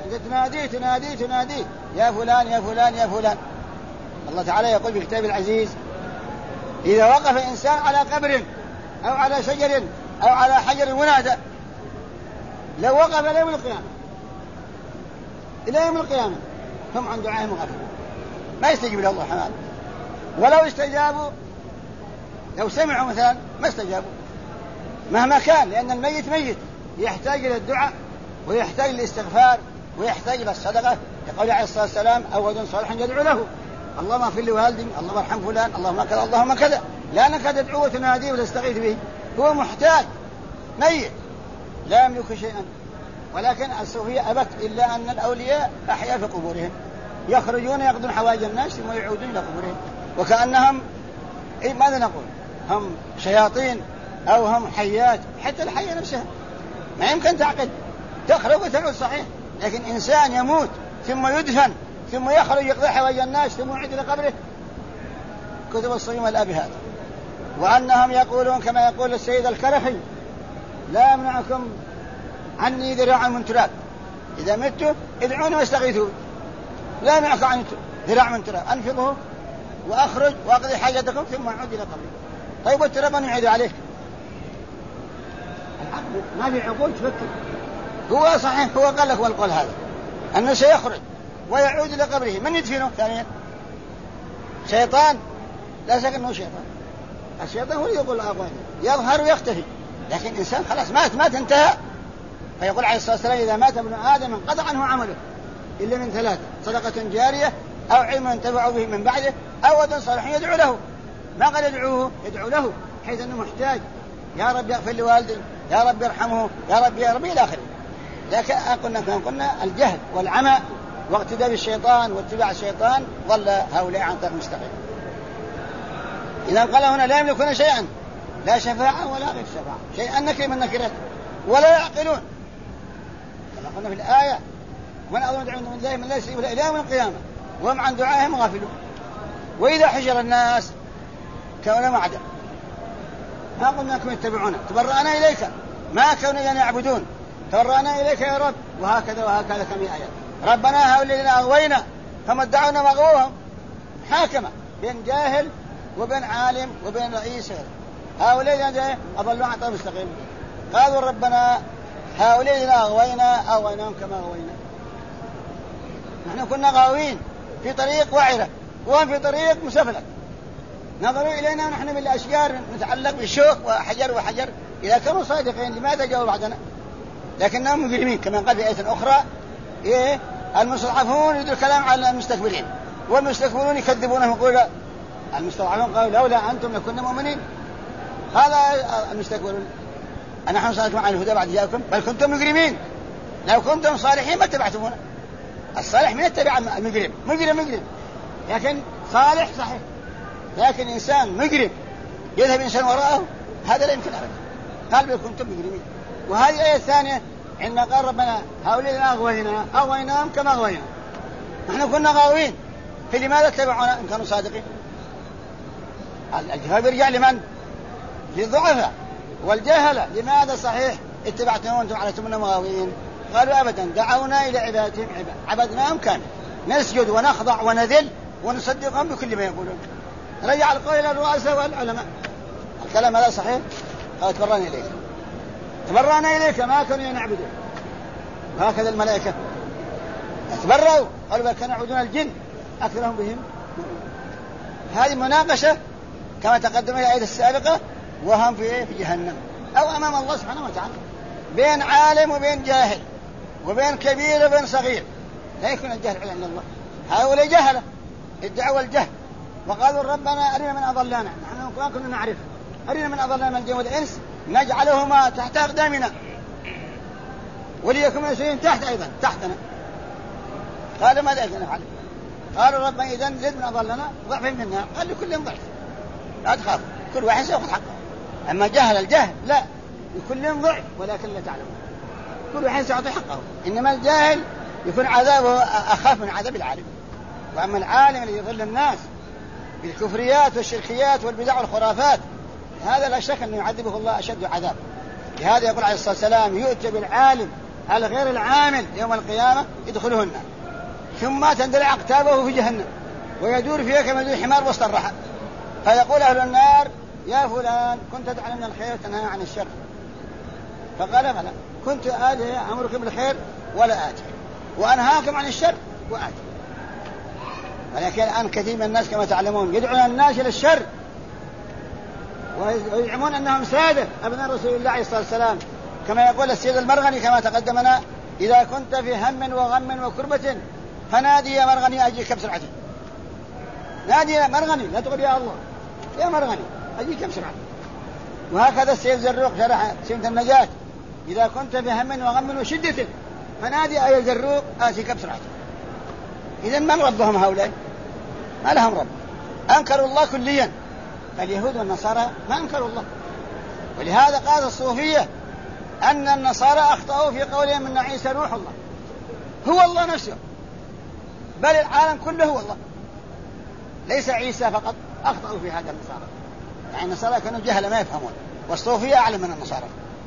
تنادي يا فلان يا فلان يا فلان. الله تعالى يقول في كتاب العزيز إذا وقف إنسان على قبر أو على شجر أو على حجر ونادى، لو وقف إلى يوم القيامة هم عن دعائهم غافلون، ما يستجيب له الله حمال. ولو استجابوا لو سمعوا مثلا ما استجابوا مهما كان، لأن الميت ميت يحتاج إلى الدعاء ويحتاج للاستغفار ويحتاج إلى الصدقة. يقول عليه الصلاة والسلام أول صالح يدعو له اللهم اغفر لوالدي، اللهم ارحم فلان، اللهم كذا اللهم كذا، لأنك تدعوه وتناديه وتستغيث به، هو محتاج ميت لا يملك شيئا. ولكن الصوفية أبت إلا أن الأولياء أحياء في قبورهم يخرجون يقضون حوائج الناس ثم يعودون إلى قبورهم، وكأنهم إيه ماذا نقول؟ هم شياطين أو هم حيات؟ حتى الحية نفسها ما يمكن تعقل، تخرج وتعود صحيح، لكن إنسان يموت ثم يدفن ثم يخرج يقضي حوائج الناس ثم يعيد إلى قبره، كتب الصيام والأب هذا. وأنهم يقولون كما يقول السيد الكرخي: لا يمنعكم عني ذراع من تراب، إذا مت ادعوني واستغيثوا، لا يمنعكم عني ذراع من تراب، أنفضه وأخرج وأقضي حاجتكم ثم أعود إلى قبري. طيب والتراب أن يعيد عليك؟ العقل ما في عقول تفكر. هو صحيح هو قال لك والقول هذا أنه سيخرج ويعود إلى قبره، من يدفنه ثانيا؟ شيطان؟ لا شك أنه شيطان. الشيطان هو يقول أقوال يظهر ويختفي، لكن إنسان خلاص مات انتهى. فيقول عليه الصلاة والسلام: إذا مات ابن آدم انقطع عنه عمله إلا من ثلاث: صدقة جارية، أو علم ينتفع به من بعده، أو ولد صالح يدعو له. ما قال يدعوه، يدعو له، حيث أنه محتاج: يا رب اغفر لوالدي، يا رب ارحمه، يا رب إلى آخره. لكن قلنا الجهل والعمى واقتداء بالشيطان واتباع الشيطان ظل هؤلاء عن طريق مستقيم. إذا قال هنا: لا يملكون شيئا، لا شفاعة ولا غير شفاعة، شيئا نكر من نكرات، ولا يعقلون كما قلنا في الآية: من أظن يدعون من الله من لا يستجيب له إلى يوم القيامة وهم عن دعائهم غافلون. وإذا حشر الناس كانوا معدن، ما قلنا لكم يتبعونا، تبرأنا إليك ما كانوا يعبدون، تبرأنا إليك يا رب، وهكذا وهكذا كم آيات. ربنا هؤلاء الذين أغوينا فمدعونا مغوهم، حاكمة بين جاهل وبين عالم وبين رئيس. هؤلاء الذين أضلوا عن طريق مستقيم، قالوا ربنا هؤلاء الذين أغويناهم كما أغوينا. نحن كنا غاوين في طريق وعرة وهم في طريق مسفلت، نظروا إلينا ونحن بالأشجار نتعلق بالشوك وحجر. إذا كانوا صادقين لماذا جاءوا بعدنا؟ لكنهم مجرمين كما قال في آية أخرى: المستضعفون يريدون الكلام على المستكبرين والمستكبرون يكذبونهم. يقول المستضعفون: قالوا لولا أنتم لكنا مؤمنين. هذا المستكبرون: أنحن صادقون عن الهدى بعد جاءكم بل كنتم مجرمين، لو كنتم صالحين ما اتبعتمونا. الصالح من يتبع المجرم؟ مجرم، لكن صالح صحيح، لكن إنسان مجرم يذهب إنسان وراءه، هذا لا يمكن أبدا. قال بل كنتم مجرمين. وهذه الآية الثانية عندما قال ربنا هؤلاء أغويناهم كما أغوينا، نحن كنا غاوين، فلماذا اتبعونا إن كانوا صادقين؟ الجواب يرجع لمن؟ للضعفاء والجهلة. لماذا صحيح اتبعتم وانتم عليتم مغاوين؟ قالوا أبدا، دعونا إلى عبادتهم عبدناهم كان نسجد ونخضع ونذل ونصدقهم بكل ما يقولون. رجع القول إلى الرؤساء والعلماء. الكلام هذا صحيح؟ قال: تبرأنا إليك ما كانوا يعبدون. وهكذا الملائكة تبرأوا، قالوا: بل كانوا يعبدون الجن أكثرهم بهم. هذه مناقشة كما تقدم في الآية السابقة، وهم في جهنم أو أمام الله سبحانه وتعالى، بين عالم وبين جاهل، وبين كبير وبين صغير. لا يكون الجهل عند الله. هؤلاء جهلة ادعوا الجهل وقالوا: ربنا أرنا من أضلنا، نحن كنا نعرف، أرنا من أضلنا من الجن والإنس نجعلهما تحت أقدامنا وليكن شيء تحت أيضا تحتنا. قالوا: ماذا نفعل؟ قالوا: ربنا إذن زد من أضلنا ضعف منا. قال: لكل ضعف، لا تخاف، كل واحد سيأخذ حقه. أما الجهل لا، لكل ضعف ولكن لا تعلمون، كل واحد سيعطي حقه. إنما الجاهل يكون عذابه أخاف من عذاب العالم. وأما العالم الذي يضل الناس بالكفريات والشركيات والبدع والخرافات، هذا لا شك أن يعذبه الله أشد عذاب. لهذا يقول عليه الصلاة والسلام: يؤتى بالعالم على غير العامل يوم القيامة يدخله النار، ثم تندلع أقتابه في جهنم ويدور فيها كما يدور حمار وسط الرحى، فيقول أهل النار: يا فلان كنت تدعو من الخير وتنهى عن الشر. فقال: بلى، كنت أمركم بالخير ولا آتي، وأنهاكم عن الشر وآتي. ولكن الآن كثير من الناس كما تعلمون يدعون الناس إلى الشر ويزعمون أنهم سادة أبناء رسول الله عليه الصلاة والسلام، كما يقول السيد المرغني كما تقدمنا: إذا كنت في هم وغم وكربة فنادي يا مرغني أجيك بسرعة. نادي يا مرغني، لا تقول يا الله، يا مرغني أجيك بسرعة. وهكذا السيد زروق شرح سيرة النجاة: إذا كنت في هم وغم وشدة فنادي أي زروق آتيك بسرعة. إذن من ربهم هؤلاء؟ ما لهم رب، أنكروا الله كليا فاليهود والنصارى ما أنكروا الله. ولهذا قال الصوفية أن النصارى أخطأوا في قولهم أن عيسى روح الله، هو الله نفسه، بل العالم كله هو الله، ليس عيسى فقط. أخطأوا في هذا النصارى، يعني النصارى كانوا جهلة ما يفهمون، والصوفية أعلم من النصارى.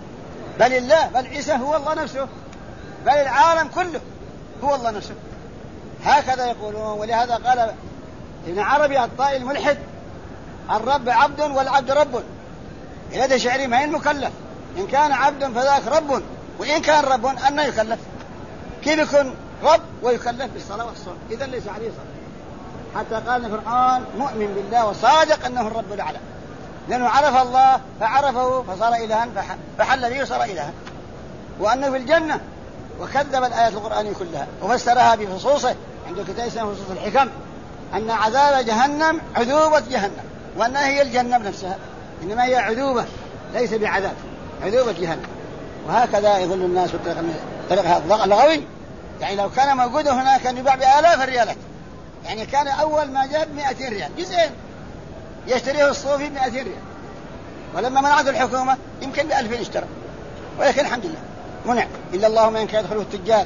بل الله، بل عيسى هو الله نفسه، بل العالم كله هو الله نفسه، هكذا يقولون. ولهذا قال ابن عربي الطائي الملحد: الرب عبد والعبد رب. إلى شعري ما مكلف، إن كان عبد فذاك رب، وإن كان رب أن يكلف. كيف يكون رب ويكلف بالصلاة والصوم؟ إذن ليس عليه صلاة. حتى قال فرعون مؤمن بالله وصادق أنه الرب الأعلى، لأنه عرف الله فعرفه فصار إلها، فحل به وصار إلها، وأنه في الجنة، وكذب الآيات القرآنية كلها وفسرها بفصوصه. عنده كتاب اسمه فصوص الحكم، أن عذاب جهنم عذوبة جهنم، وأنها هي الجنة بنفسها، إنما هي عذوبة ليس بعذاب، عذوبة جهنم. وهكذا يظل الناس بطريقة اللغوي. يعني لو كان موجود هناك كان يباع بآلاف الريالات، يعني كان أول ما جاب 200 ريال جزئين يشتريه الصوفي 200 ريال، ولما منعته الحكومة يمكن ب2000 اشترى، ولكن الحمد لله منع. إلا اللهم إن كان يدخلوا التجار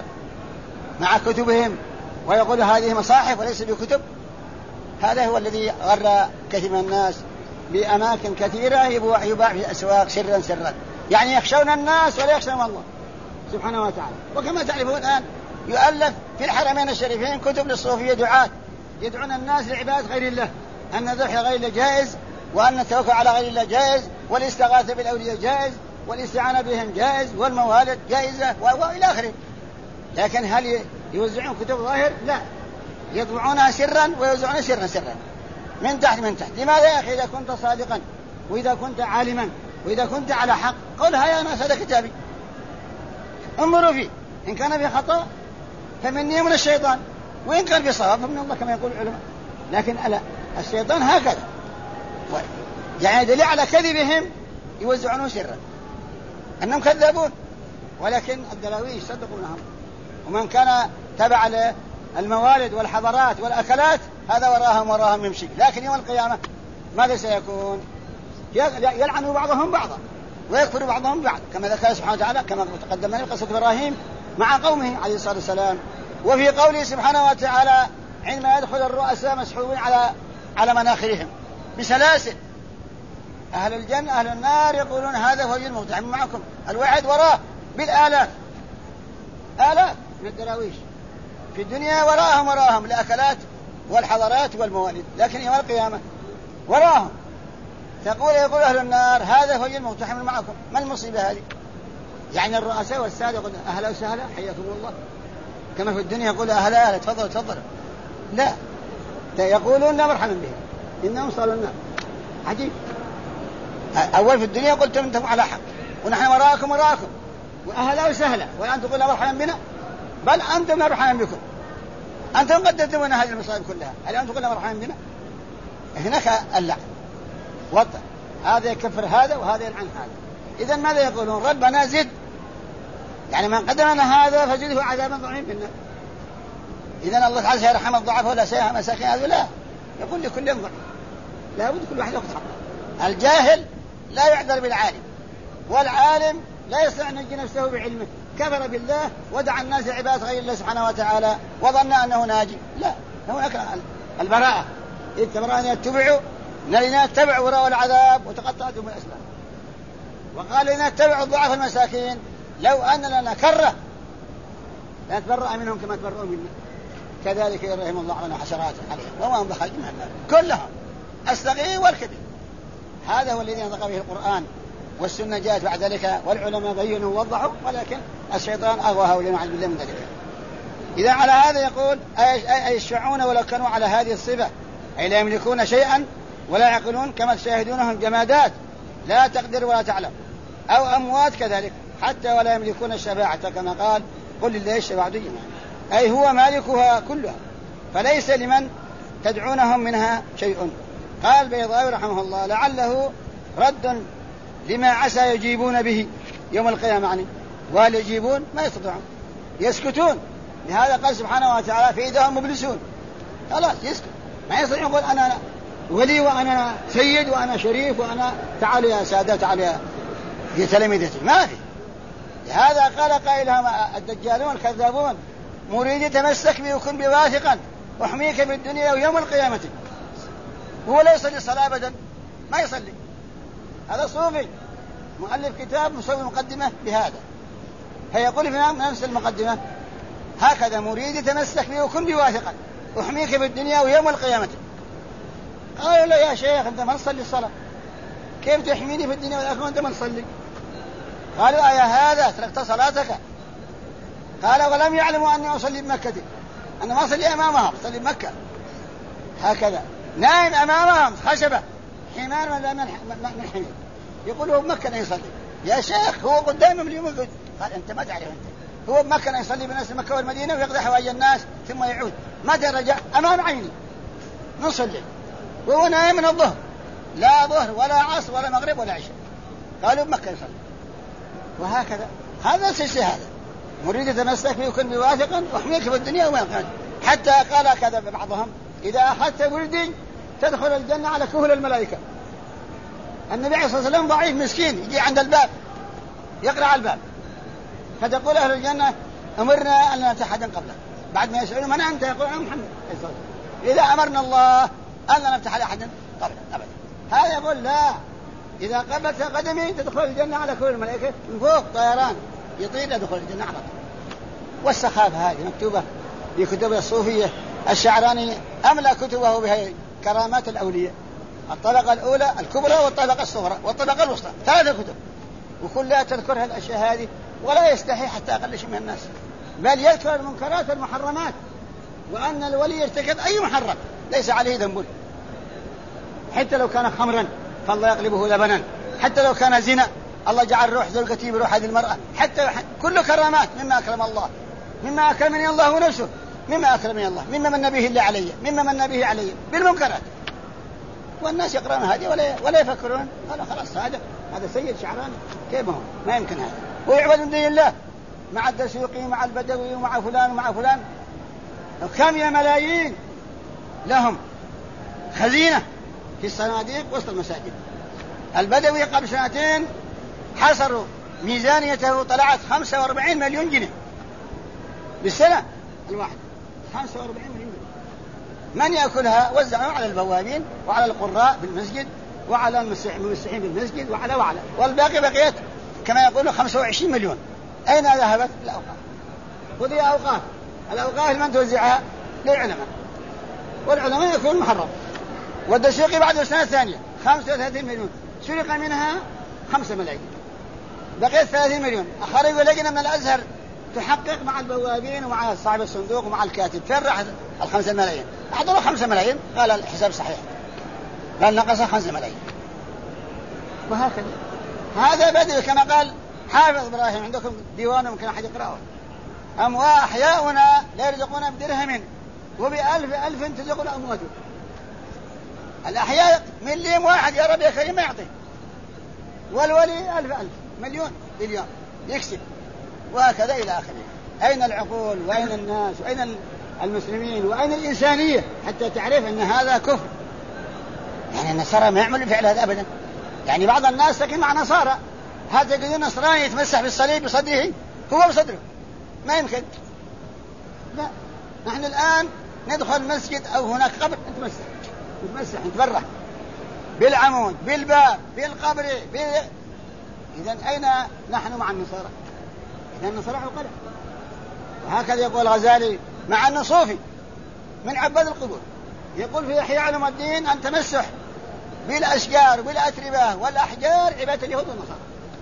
مع كتبهم ويقول هذه مصاحف وليس بكتب. هذا هو الذي غر كثير من الناس بأماكن كثيرة يباع في الأسواق سرا سرا، يعني يخشون الناس ولا يخشون الله سبحانه وتعالى. وكما تعرفون الآن يؤلف في الحرمين الشريفين كتب للصوفية دعاة يدعون الناس لعبادة غير الله، أن ذبح غير الله جائز، وأن التوكل على غير الله جائز، والاستغاثة بالأولياء جائز، والاستعانة بهم جائز، والموالد جائزة، وإلى آخره. لكن هل يوزعون كتب ظاهر؟ لا، يطبعونها سرا ويوزعونها سرا من تحت. لماذا يا أخي؟ إذا كنت صادقا، وإذا كنت عالما، وإذا كنت على حق، قولها يا ناس هذا كتابي، انظروا فيه، إن كان في خطأ فمني من الشيطان، وإن كان في صواب فمن الله كما يقول العلماء. لكن ألا الشيطان هكذا، يعني دليل على كذبهم يوزعونه سرا أنهم كذبون، ولكن الدلاويش صدقونهم. ومن كان تبع الموالد والحضارات والأكلات هذا وراهم يمشي. لكن يوم القيامة ماذا سيكون؟ يلعن بعضهم بعضا ويكفر بعضهم بعض، كما ذكر سبحانه وتعالى كما تقدم لنا قصة إبراهيم مع قومه عليه الصلاة والسلام. وفي قوله سبحانه وتعالى عندما يدخل الرؤساء مسحوبين على مناخرهم بسلاسل، أهل الجنة أهل النار يقولون هذا هو المقتحم معكم، الوعد وراه بالآلاف، آلاف من الدراويش في الدنيا وراهم الأكلات والحضارات والموالد، لكن يوم القيامة وراهم يقول أهل النار هذا هو المقتحم معكم. ما المصيبة هذه؟ يعني الرؤساء والسادة يقول أهلا وسهلا حياكم الله، كما في الدنيا يقول أهلا تفضلوا. لا، يقولون لا مرحبا بهم إنهم صالوا النار. عجيب، أول في الدنيا قلتم أنتم على حق ونحن وراءكم وأهلا وسهلا، والآن تقول لا مرحبا بنا، بل أنتم لا مرحبا بكم، أنتم قدمتم لنا هذه المصائب كلها، الآن تقول لا مرحبا بنا. هناك اللعن وطن، هذا يكفر هذا وهذا يلعن هذا. إذن ماذا يقولون؟ ربنا زد، يعني من قدم لنا هذا فزده عذابا ضعيفا في النار. إذن الله تعالى سيرحم الضعف ولا سيرحم مساكين؟ هذا لا، يقول لكل ضعف، لا بد كل واحد يأخذ حقه. الجاهل لا يعذر بالعالم، والعالم لا يستطيع أن ينجي نفسه بعلمه، كفر بالله ودعا الناس عبادة غير الله سبحانه وتعالى وظن أنه ناجي. لا، هناك البراءة، إذ تبرأ أن يتبعوا لنا اتبعوا وراء العذاب وتقطعت بهم الأسباب. وقال لنا اتبعوا الضعف المساكين لو أن لنا كرة لنتبرأ منهم كما تبرؤوا منا كذلك يرحم الله على حسرات عليهم وما هم بخارج من النار كلهم الصغير والكبير. هذا هو الذي نطق به القرآن والسنة جاءت بعد ذلك، والعلماء بينوا ووضحوا، ولكن الشيطان أغواها ولنعوذ بالله من ذلك. إذا على هذا يقول أي يشفعون ولو كانوا على هذه الصفة، أي لا يملكون شيئا ولا يعقلون، كما تشاهدونهم جمادات لا تقدر ولا تعلم، أو أموات كذلك حتى ولا يملكون الشفاعة، كما قال قل لله الشفاعة جميعا، أي هو مالكها كلها، فليس لمن تدعونهم منها شيء. قال البيضاوي رحمه الله لعله رد لما عسى يجيبون به يوم القيامة، يعني وهل يجيبون؟ ما يستطيعون، يسكتون. لهذا قال سبحانه وتعالى فإذا هم مبلسون، خلاص يسكت، ما يستطيعون يقول أنا ولي وأنا سيد وأنا شريف وأنا تعالوا يا سادة تعالوا يا تلاميذتي، ما في. لهذا قال قائلهم الدجالون الكذابون مريد تمسك بي وكن بواثقا واحميك في الدنيا ويوم القيامة. هو لا يصلي الصلاة أبدا، ما يصلي، هذا صوفي مؤلف كتاب مسوي مقدمة بهذا، فيقول في نفس المقدمة هكذا مريد تمسك بي وكن بواثقا واحميك في الدنيا ويوم القيامة. قالوا له يا شيخ أنت ما تصلي الصلاة، كيف تحميني في الدنيا والآخرة وأنت ما تصلي؟ قالوا يا هذا تركت صلاتك؟ قال ولم يعلموا أني أصلي بمكة، أنا ما أصلي أمامهم، أصلي بمكة. هكذا نائم أمامهم خشبة حمار ولا من حمير، يقول هو بمكة لا يصلي. يا شيخ هو قدامهم اليوم يقول، قال أنت ما تعرف، أنت هو بمكة لا يصلي بناس مكة والمدينة ويقضي حوائج الناس ثم يعود، متى رجع أمام عيني نصلي وهو نائم من الظهر، لا ظهر ولا عصر ولا مغرب ولا عشاء، قالوا بمكة يصلي. وهكذا هذا الشيء، هذا مريد تمسك بي وكن بواثقا واحميك في الدنيا وما القيامة. حتى قال كذا بعضهم إذا أخذت وردي تدخل الجنة على كهول الملائكة. النبي عليه الصلاة والسلام ضعيف مسكين يجي عند الباب يقرأ على الباب، فتقول أهل الجنة أمرنا أن لا نفتح قبلك، بعد ما يسألون من أنت يقول أنا محمد. إذا أمرنا الله أن لا نفتح لأحد قبلك أبدا. هذا يقول لا، إذا قبلت قدمي تدخل الجنة على كهول الملائكة، من فوق طيران يطير يدخل الجنة على طول. والسخافة هذه مكتوبة في كتب الصوفية. الشعراني أملأ كتبه بها كرامات الأولياء، الطبقة الأولى الكبرى والطبقة الصغرى والطبقة الوسطى، 3 كتب، وكلها تذكر الأشياء هذه ولا يستحي حتى أقل شيء من الناس، بل يذكر المنكرات والمحرمات، وأن الولي يرتكب أي محرم ليس عليه ذنب، حتى لو كان خمرا فالله يقلبه لبنا، حتى لو كان زنا الله جعل روح زوجتي بروح هذه المرأة، حتى كل كرامات مما أكرم الله، مما أكرمني الله نفسه، مما أكرمني الله، مما من به الله علي، مما من به علي بالمنكرات. والناس يقرأون هذه ولا يفكرون، قالوا خلاص هذا سيد شعراني كيف هو، ما يمكن هذا، ويعبد من دين الله مع الدسوقي ومع البدوي ومع فلان ومع فلان. كم يا ملايين لهم خزينة في الصناديق وسط المساجد. البدوي قبل 2 سنين حصروا ميزانيته طلعت 45 مليون جنيه بالسنة الواحد، 45 مليون جنيه. من يأكلها؟ وزعوا على البوابين وعلى القراء بالمسجد وعلى المسيحين بالمسجد وعلى والباقي بقيت كما يقولوا 25 مليون. أين ذهبت؟ الأوقاف. وذي أوقاف، الأوقاف من توزعها؟ للعلماء، والعلماء يكون محرم. والدسوقي بعد السنة الثانية 35 مليون، سرق منها 5 ملايين، بقيت 30 مليون. خرجوا لجنة من الأزهر تحقق مع البوابين ومع صاحب الصندوق ومع الكاتب، فين راح 5 ملايين؟ أحضروا 5 ملايين، قال الحساب صحيح، قال نقص 5 ملايين. وهكذا هذا بدل كما قال حافظ إبراهيم، عندكم ديوان ممكن أحد يقرأه، أحياؤنا لا يرزقون بدرهم وب1000 ترزق الأموات. الأحياء مليم واحد يا رب يا كريم ما يعطي، والولي 1000 مليون بليون يكسب، وهكذا إلى آخره. أين العقول وأين الناس وأين المسلمين وأين الإنسانية حتى تعرف أن هذا كفر؟ يعني النصارى ما يعملوا فعل هذا أبدا. يعني بعض الناس تكون مع نصارى، هذا يقولون نصراني يتمسح بالصليب بصدره، هو بصدره ما يمكن. لا، نحن الآن ندخل مسجد أو هناك قبر نتمسح نتبرع بالعمود بالباب بالقبر إذن أين نحن مع النصارى؟ إذن النصارى عقلاء. وهكذا يقول الغزالي مع أنه صوفي من عباد القبور، يقول في إحياء علوم الدين أن تمسح بالأشجار بالأتربة والأحجار عبادة اليهود والنصارى.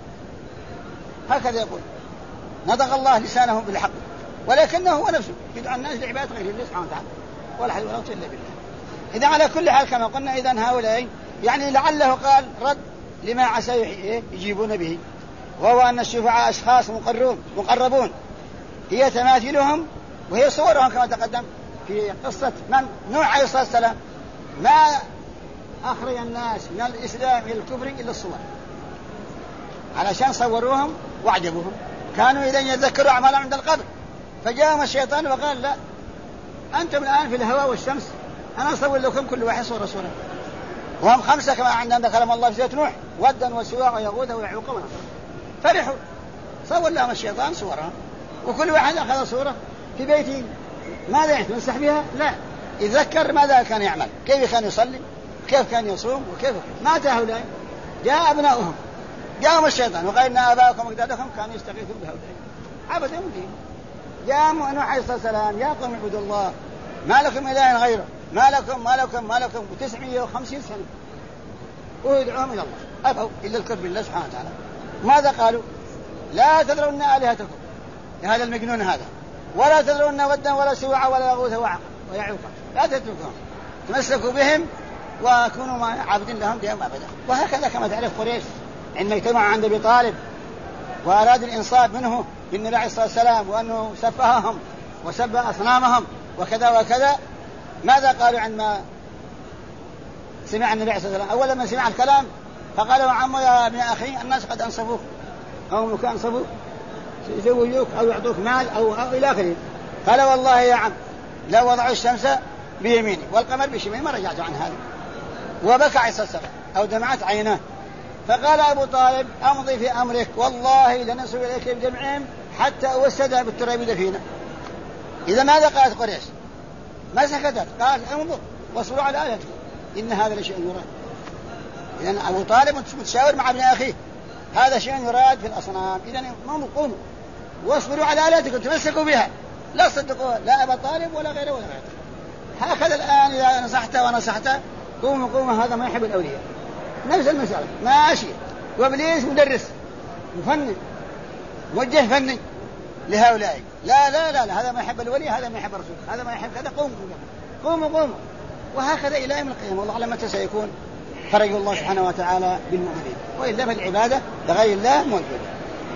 هكذا يقول، نطق الله لسانه بالحق ولكنه هو نفسه يدعو الناس لعبادة غير الله سبحانه وتعالى ولا حول ولا قوة إلا بالله. إذا على كل حال كما قلنا، إذن هؤلاء يعني لعله قال رد لما عسى يجيبون به، وهو أن الشفعاء أشخاص مقربون هي تماثيلهم وهي صورهم كما تقدم في قصة من نوح عليه الصلاة والسلام، ما أخرج الناس من الإسلام إلى الكفر إلا الصور، علشان صوروهم وأعجبوهم. كانوا إذا يتذكروا أعمالهم عند القبر، فجاءهم الشيطان وقال لا، أنتم الآن في الهواء والشمس، أنا أصور لكم كل واحد صورة وهم 5 كما عندنا كلام الله في سورة نوح: ودا وسواع ويغوث ويعوق ونسرا. فرحوا، صور لهم الشيطان صورها، وكل واحد أخذ صورة في بيته. ماذا يتمسح بها؟ لا، يتذكر ماذا كان يعمل، كيف كان يصلي، كيف كان يصوم، وكيف مات هؤلاء. جاء أبناؤهم، جاءهم الشيطان وقال إن آباءكم وأجدادكم كانوا يستغيثون بهؤلاء عبدوا دين. جاء نوح عليه الصلاة والسلام: يا قوم اعبدوا الله ما لكم إله غيره، ما لكم 950 سنة ويدعوهم إلى الله، أبوا إلا الكفر بالله سبحانه وتعالى. ماذا قالوا؟ لا تذرون آلهتكم، هذا المجنون هذا، ولا تذرون ودا ولا سواع ولا يغوث ويعوق، لا تتركهم، تمسكوا بهم وكونوا عابدين لهم دائما أبدا. وهكذا كما تعرف قريش عندما اجتمعوا عند أبي طالب وأراد الإنصاف منه بالنبي عليه الصلاة والسلام وأنه سفههم وسب أصنامهم وكذا وكذا، ماذا قالوا عندما سمع النبي عليه الصلاة والسلام؟ أولا ما سمع الكلام فقالوا: عمو يا ابن أخي، الناس قد أنصفوك، أو كان أنصفوك يزوجوك أو يعطوك مال أو إلى آخره. قال: والله يا عم لو وضعوا الشمس بيميني والقمر بشمالي ما رجعت عن هذا. وبكى عليه الصلاة والسلام أو دمعت عيناه. فقال أبو طالب: أمضي في أمرك، والله لنصل إليك بجمعهم حتى أوسدها بالتراب دفينا. إذا ماذا قالت قريش؟ ما سكتت، قال: انظر واصبروا على آلهتكم إن هذا لشيء يراد. إذن أبو طالب متشاور مع ابن أخيه، هذا شيء يراد في الأصنام، إذن قوموا واصبروا على آلهتكم، تمسكوا بها، لا تصدقوا لا أبا طالب ولا غيره ولا غيره. هكذا الآن إذا نصحت ونصحت قوموا، هذا ما يحب الأولياء، نفس المسألة ماشي. وابليس مدرس مفنن موجه فني لهؤلاء، لا لا لا لا، هذا ما يحب الولي، هذا ما يحب الرسول، هذا ما يحب كذا، قوموا. وهكذا إلى يوم القيامة. والله على متى سيكون فرج الله سبحانه وتعالى بالمؤمنين، وإلا فالعبادة لغير الله موجودة.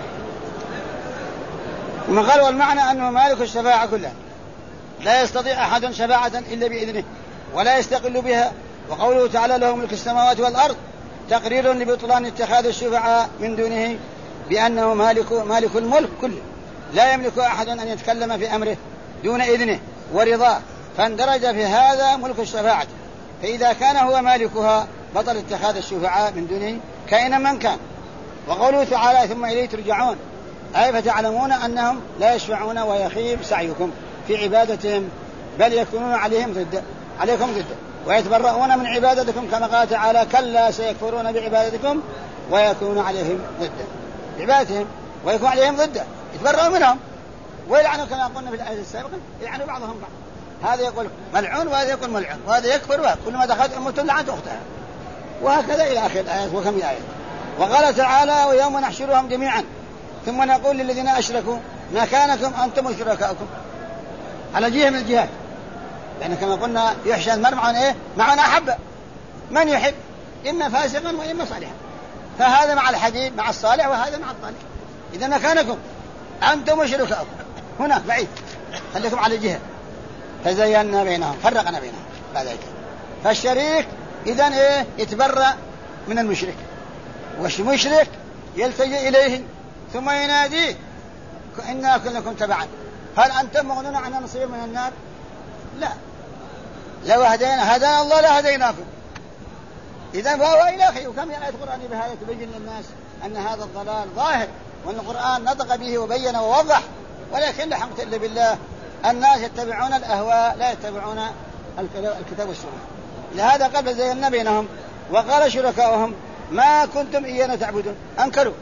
ثم قال: والمعنى أنه مالك الشفاعة كلها، لا يستطيع أحد شفاعة إلا بإذنه ولا يستقل بها. وقوله تعالى: له ملك السماوات والأرض، تقرير لبطلان اتخاذ الشفعاء من دونه بأنه مالك الملك كله، لا يملك أحد أن يتكلم في أمره دون إذنه ورضاه، فاندرج في هذا ملك الشفاعة. فإذا كان هو مالكها بطل اتخاذ الشفعاء من دونه كائنا من كان. وقوله تعالى: ثم إليه ترجعون، أي فتعلمون أنهم لا يشفعون ويخيب سعيكم في عبادتهم، بل يكونون عليكم ضد ويتبرؤون من عبادتكم، كما قال تعالى: كلا سيكفرون بعبادتكم ويكونون عليهم ضد عبادتهم ويكون عليهم ضد، يتبرؤوا منهم ويلعنوا كما قلنا في الآية السابقة، يلعنوا بعضهم بعض، هذا يقول ملعون وهذا يقول ملعون وهذا يكفر، وكل ما دخلت أمة لعنت أختها، وهكذا إلى آخر الآيات. وكم آية. وقال تعالى: ويوم نحشرهم جميعا ثم نقول للذين أشركوا مكانكم أنتم وشركاؤكم، على جهة من الجهات، لأن كما قلنا يحشى المرء مع من أحب، من يحب إما فاسقا وإما صالحا، فهذا مع الحبيب مع الصالح وهذا مع الطالح. إذا مكانكم أنتم وشركاؤكم هنا بعيد، خليكم على جهة، فزينا بينهم فرقنا بينهم بعد ذلك. فالشريك إذن يتبرأ من المشرك، والمشرك يلتجئ إليه ثم يناديه: إنا كلكم تبعا، هل أنتم مغنون عن نصيب من النار؟ لا، لو هدانا الله لهديناكم. إذن فهو إلى آخره. وكم آية قرآن بهذا تبين للناس أن هذا الضلال ظاهر، وأن القرآن نطق به وبين ووضح، ولكن لا حمد إلا بالله الناس يتبعون الأهواء لا يتبعون الكتاب والسنة. لهذا قبل زينا بينهم. وقال شركاؤهم ما كنتم إيانا تعبدون، أنكروا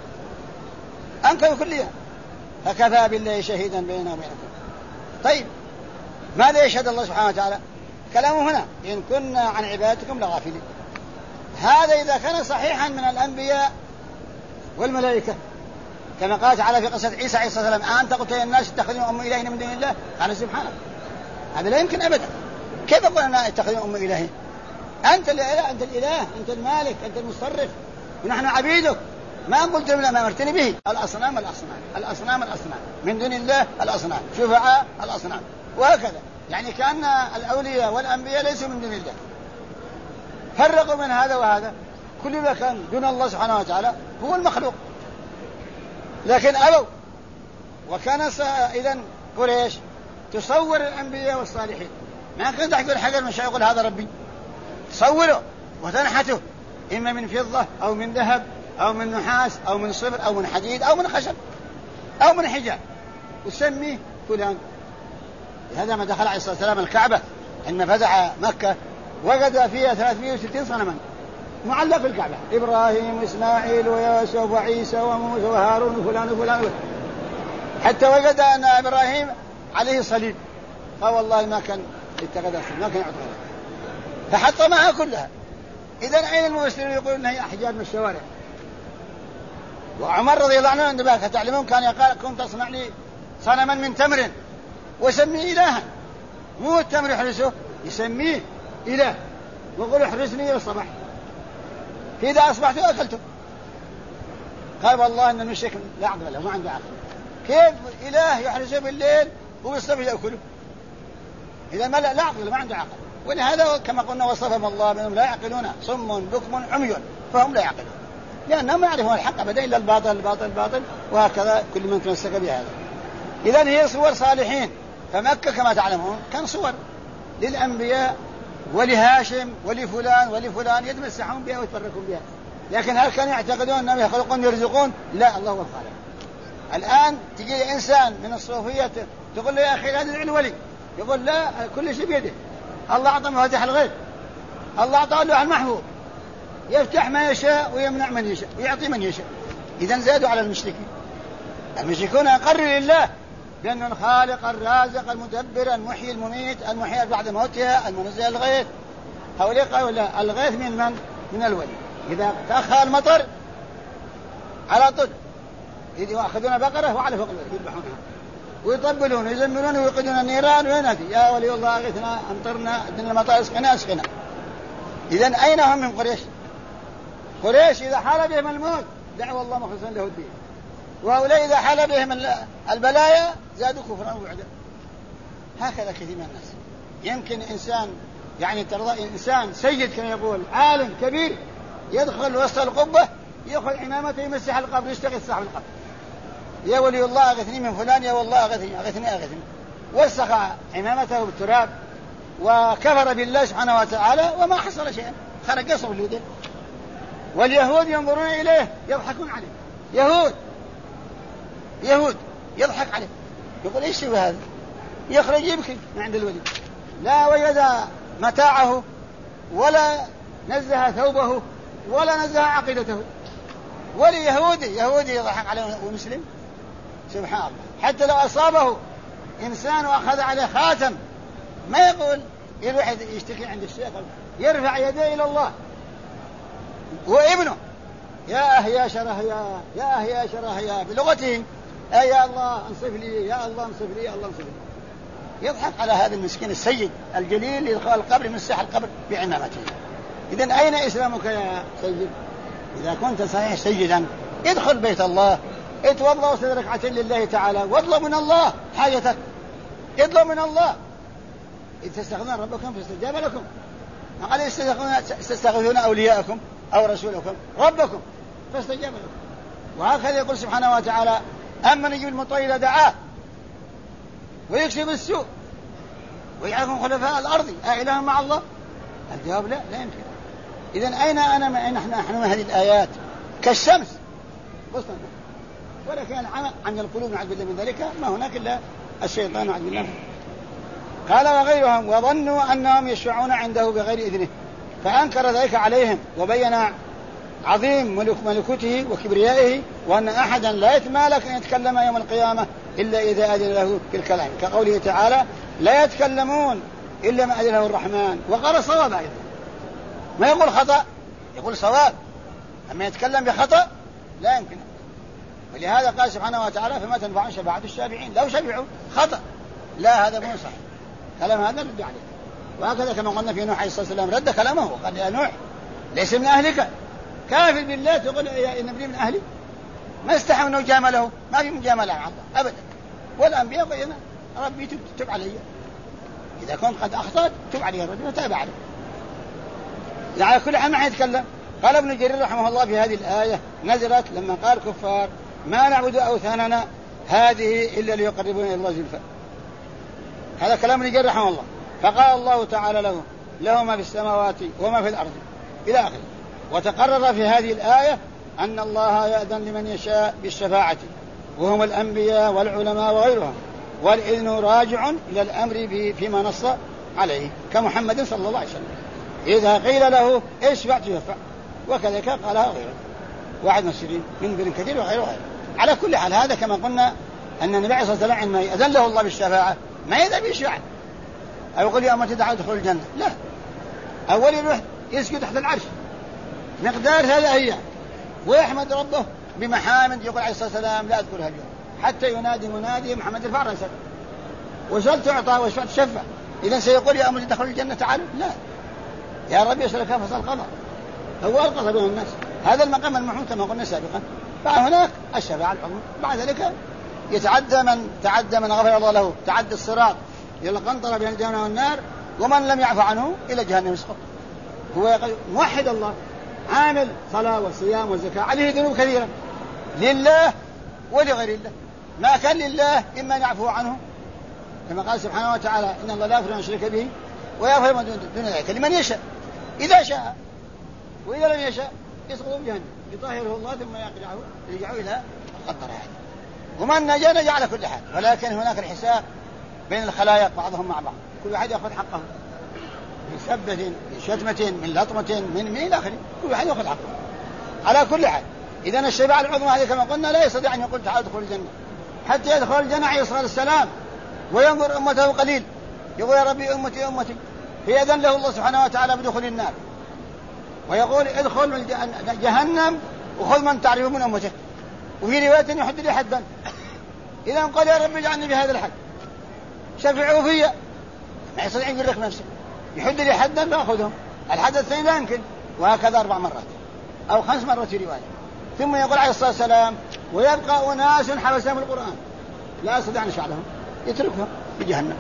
كليا، فكفى بالله شهيدا بيننا وبينكم. طيب ماذا يشهد الله سبحانه وتعالى؟ كلامه هنا: إن كنا عن عبادتكم لغافلين. هذا إذا كان صحيحا من الأنبياء والملائكة، كما قال تعالى في قصة عيسى عليه الصلاة والسلام: أنت قلت للناس اتخذوا أم إلهين من دون الله، قال سبحانه، هذا لا يمكن أبدا. كيف قلنا اتخذوا أم إلهين؟ أنت الإله، أنت الإله، أنت المالك، أنت المصرف، ونحن عبيدك. ما قلت لهم ما أمرتني به؟ الأصنام من دون الله، الأصنام شفعاء الأصنام، وهكذا. يعني كأن الأولياء والأنبياء ليسوا من دون الله، فرقوا من هذا وهذا. كل ما كان دون الله سبحانه وتعالى هو المخلوق، لكن أبوا. وكان إذن قريش تصور الأنبياء والصالحين، ما كنت تقول حجر مش يقول هذا ربي، تصوروا وتنحته إما من فضة أو من ذهب أو من نحاس أو من صفر أو من حديد أو من خشب أو من حجاب وسميه فلان. هذا ما دخل عليه الصلاة والسلام الكعبة إن فتح مكة وجد فيها 360 صنما معلق في الكعبة، إبراهيم وإسماعيل ويوسف وعيسى وموسى وهارون وفلان وفلان، حتى وجد أن إبراهيم عليه صليب، قال والله ما كان يتخذ ما كان يعطيه، فحطمها كلها. إذن أين المسلمين يقولون أنها هي أحجار من الشوارع؟ وعمر رضي الله عنه عندما تعلمون كان يقول كنت تصنع لي صنما من تمر وسميه إلها، مو التمر يحرسه، يسميه إله ويقول احرسني إلى الصباح فإذا أصبحت أكلته. قال والله أن المشرك لا عقل له، ما عنده عقل، كيف إله يحرسه بالليل وبالصبح يأكله؟ إذا ما لا عقل، ما عنده عقل. ولهذا كما قلنا وصفهم الله بأنهم لا يعقلون، صم بكم عمي، فهم لا يعقلون لأنهم ما يعرفون الحق أبدا إلا الباطل الباطل الباطل، وهكذا كل من تمسك بهذا. إذن هي صور صالحين، فمكة كما تعلمون كان صور للأنبياء ولهاشم ولفلان ولفلان يتمسحون بها ويتبركون بها، لكن هل كانوا يعتقدون أنهم يخلقون يرزقون؟ لا، الله هو الخالق. الآن تجي إنسان من الصوفية تقول له يا أخي لا تدعي الولي، يقول لا كل شيء بيده، الله أعطى مفاتيح الغيب، الله أعطى اللوح المحفوظ، يفتح ما يشاء ويمنع من يشاء ويعطي من يشاء. إذن زادوا على المشركين. المشركون أقروا لله بأنه الخالق الرازق المدبر المحيي المميت المحيي بعد موتها المنزل الغيث. هؤلاء قالوا لا، الغيث من الولي. إذا تأخر المطر على طول يأخذون بقرة وعلى فوق يذبحونها ويطبلون ويزمرون ويوقدون النيران وينادي يا ولي الله أغثنا أمطرنا ادنا المطر اسقنا. إذن أين هم من قريش؟ قريش إذا حال بهم الموت دعوا الله مخلصا له الدين، وهؤلاء إذا حال بهم البلايا زادوا كفرا وبعدا. هكذا كثير من الناس. يمكن إنسان يعني ترضى إنسان سيد كما يقول عالم كبير يدخل وسط القبة يأخذ عمامته يمسح القبر يستغيث صاحب القبر، يا ولي الله أغثني من فلان، يا والله أغثني، وسخ عمامته بالتراب وكفر بالله سبحانه وتعالى وما حصل شيئا، خرج يصف اليدين. واليهود ينظرون إليه يضحكون عليه، يهود يضحك عليه، يقول إيش هذا؟ يخرج يبكي من عند الولي، لا وجد متاعه ولا نزه ثوبه ولا نزه عقيدته، ولي يهودي يضحك عليه ومسلم. سبحان الله. حتى لو أصابه إنسان وأخذ عليه خاتم ما يقول يروح يشتكي عند الشيخ، يرفع يديه إلى الله. وابنه يا أهيا شرهيا يا أهيا شرهيا بلغته يا الله انصف لي يا الله انصف لي يا الله انصف لي. يضحك على هذا المسكين السيد الجليل يدخل القبر يمسح القبر بعمامته. إذن أين إسلامك يا سيد؟ إذا كنت صحيح سيدا ادخل بيت الله، اتوضأ وصلي ركعتين لله تعالى واطلب من الله حاجتك، اطلب من الله. إذ تستغيثون ربكم فاستجاب لكم، قال استستغيثون أولياءكم أو رسولكم ربكم فاستجاب لكم. وهكذا يقول سبحانه وتعالى أمن يجيب المضطر إذا دعاه ويكشف السوء ويجعلكم خلفاء الأرض أإله مع الله؟ الجواب لا يمكن. إذن أين نحن من هذه الآيات؟ كالشمس بسطا، ولكن العمى عن القلوب نعوذ بالله من ذلك، ما هناك إلا الشيطان نعوذ بالله. قال وغيرهم وظنوا أنهم يشفعون عنده بغير إذنه فأنكر ذلك عليهم وبين عظيم ملكوته وكبريائه وأن أحدا لا يتمالك أن يتكلم يوم القيامة إلا إذا أذن له في الكلام، كقوله تعالى لا يتكلمون إلا ما أذن له الرحمن. وقال صواب أيضا، ما يقول خطأ، يقول صواب، أما يتكلم بخطأ لا يمكن. ولهذا قال سبحانه وتعالى فما تنفع شفاعة الشافعين، لو شفعوا خطأ لا هذا مو صح، كلام هذا رد عليه. وهكذا كما قلنا في نوح عليه الصلاة والسلام رد كلامه وقال يا نوح ليس من أهلك، كافر بالله تقول يا ابني من أهلي؟ ما استحوا أنه جامله، ما في مجاملة مع الله أبدا. والأنبياء بينا ربي تب علي، إذا كنت قد أخطأت تب علي الرجل وتاب عليه. يعني كل حال ما يتكلم. قال ابن جرير رحمه الله في هذه الآية نزلت لما قال كفار ما نعبد أوثاننا هذه إلا ليقربون إلى الله زلفى. هذا كلام ابن جرير رحمه الله. فقال الله تعالى له ما في السماوات وما في الأرض إلى آخره. وتقرر في هذه الآية أن الله يأذن لمن يشاء بالشفاعة وهم الأنبياء والعلماء وغيرهم، والإذن راجع إلى الأمر فيما نص عليه كمحمد صلى الله عليه وسلم إذا قيل له اشفع تشفع، وكذلك قالها غيره واحد من السرين من ابن كثير وغيره. على كل حال هذا كما قلنا أن النبي صلى الله عليه وسلم عندما يأذن له الله بالشفاعة ما يذهب يشفع أو يقول يا أمتي تعالوا ادخلوا الجنة، لا، أول يروح يسجد تحت العرش مقدار 3 أيام ويحمد ربه بمحامد يقول عليه الصلاة والسلام لا أذكرها اليوم، حتى ينادي منادي محمد ارفع رأسك وسأل تعطى واشفع تشفع. إذا سيقول يا أمتي ادخلوا الجنة تعالوا؟ لا، يا رب يسألك فصل القضاء، هو القضاء بين الناس. هذا المقام المحمود كما قلنا سابقا. بعد هناك الشفاعة العظمى، بعد ذلك يتعدى من تعدى من غفر الله له تعدى الصراط إلى القنطرة بين الجنة والنار، ومن لم يعفو عنه إلى جهنم يسقط. هو موحد الله عامل صلاة وصيام وزكاة عليه ذنوب كثيرة لله ولغير الله، ما كان لله إما أن يعفو عنه كما قال سبحانه وتعالى إن الله لا يغفر أن يشرك به ويغفر ما دون ذلك لمن يشاء إذا شاء، وإذا لم يشاء يسقط بجهنم يطهره الله ثم يرجعه إلى القنطرة هذه. ومن نجا نجا على كل حال، ولكن هناك الحساب بين الخلايق بعضهم مع بعض، كل واحد يأخذ حقه من سبة من شتمة من لطمة من إلى آخره، كل واحد يأخذ حقه على كل حال. إذن الشفاعة العظمى هذه كما قلنا لا يستطيع أن يقول تعالوا ادخلوا الجنة حتى يدخل الجنة عليه الصلاة والسلام وينظر أمته قليل يقول يا ربي أمتي أمتي، فيأذن له الله سبحانه وتعالى بدخول النار ويقول ادخل جهنم وخذ من تعرف من أمته، وفي رواية يحد لي حدا. إذا قال يا رب اجعلني بهذا الحد شفعوا فيا، ما يستطيع يقول لك نفسه يحد لي حدا فأخذهم، الحد الثاني لا يمكن، وهكذا 4 مرات أو 5 مرات في رواية. ثم يقول عليه الصلاة والسلام ويبقى أناس حبسهم القرآن لا يستطيع أن يشفع لهم يتركهم في جهنم.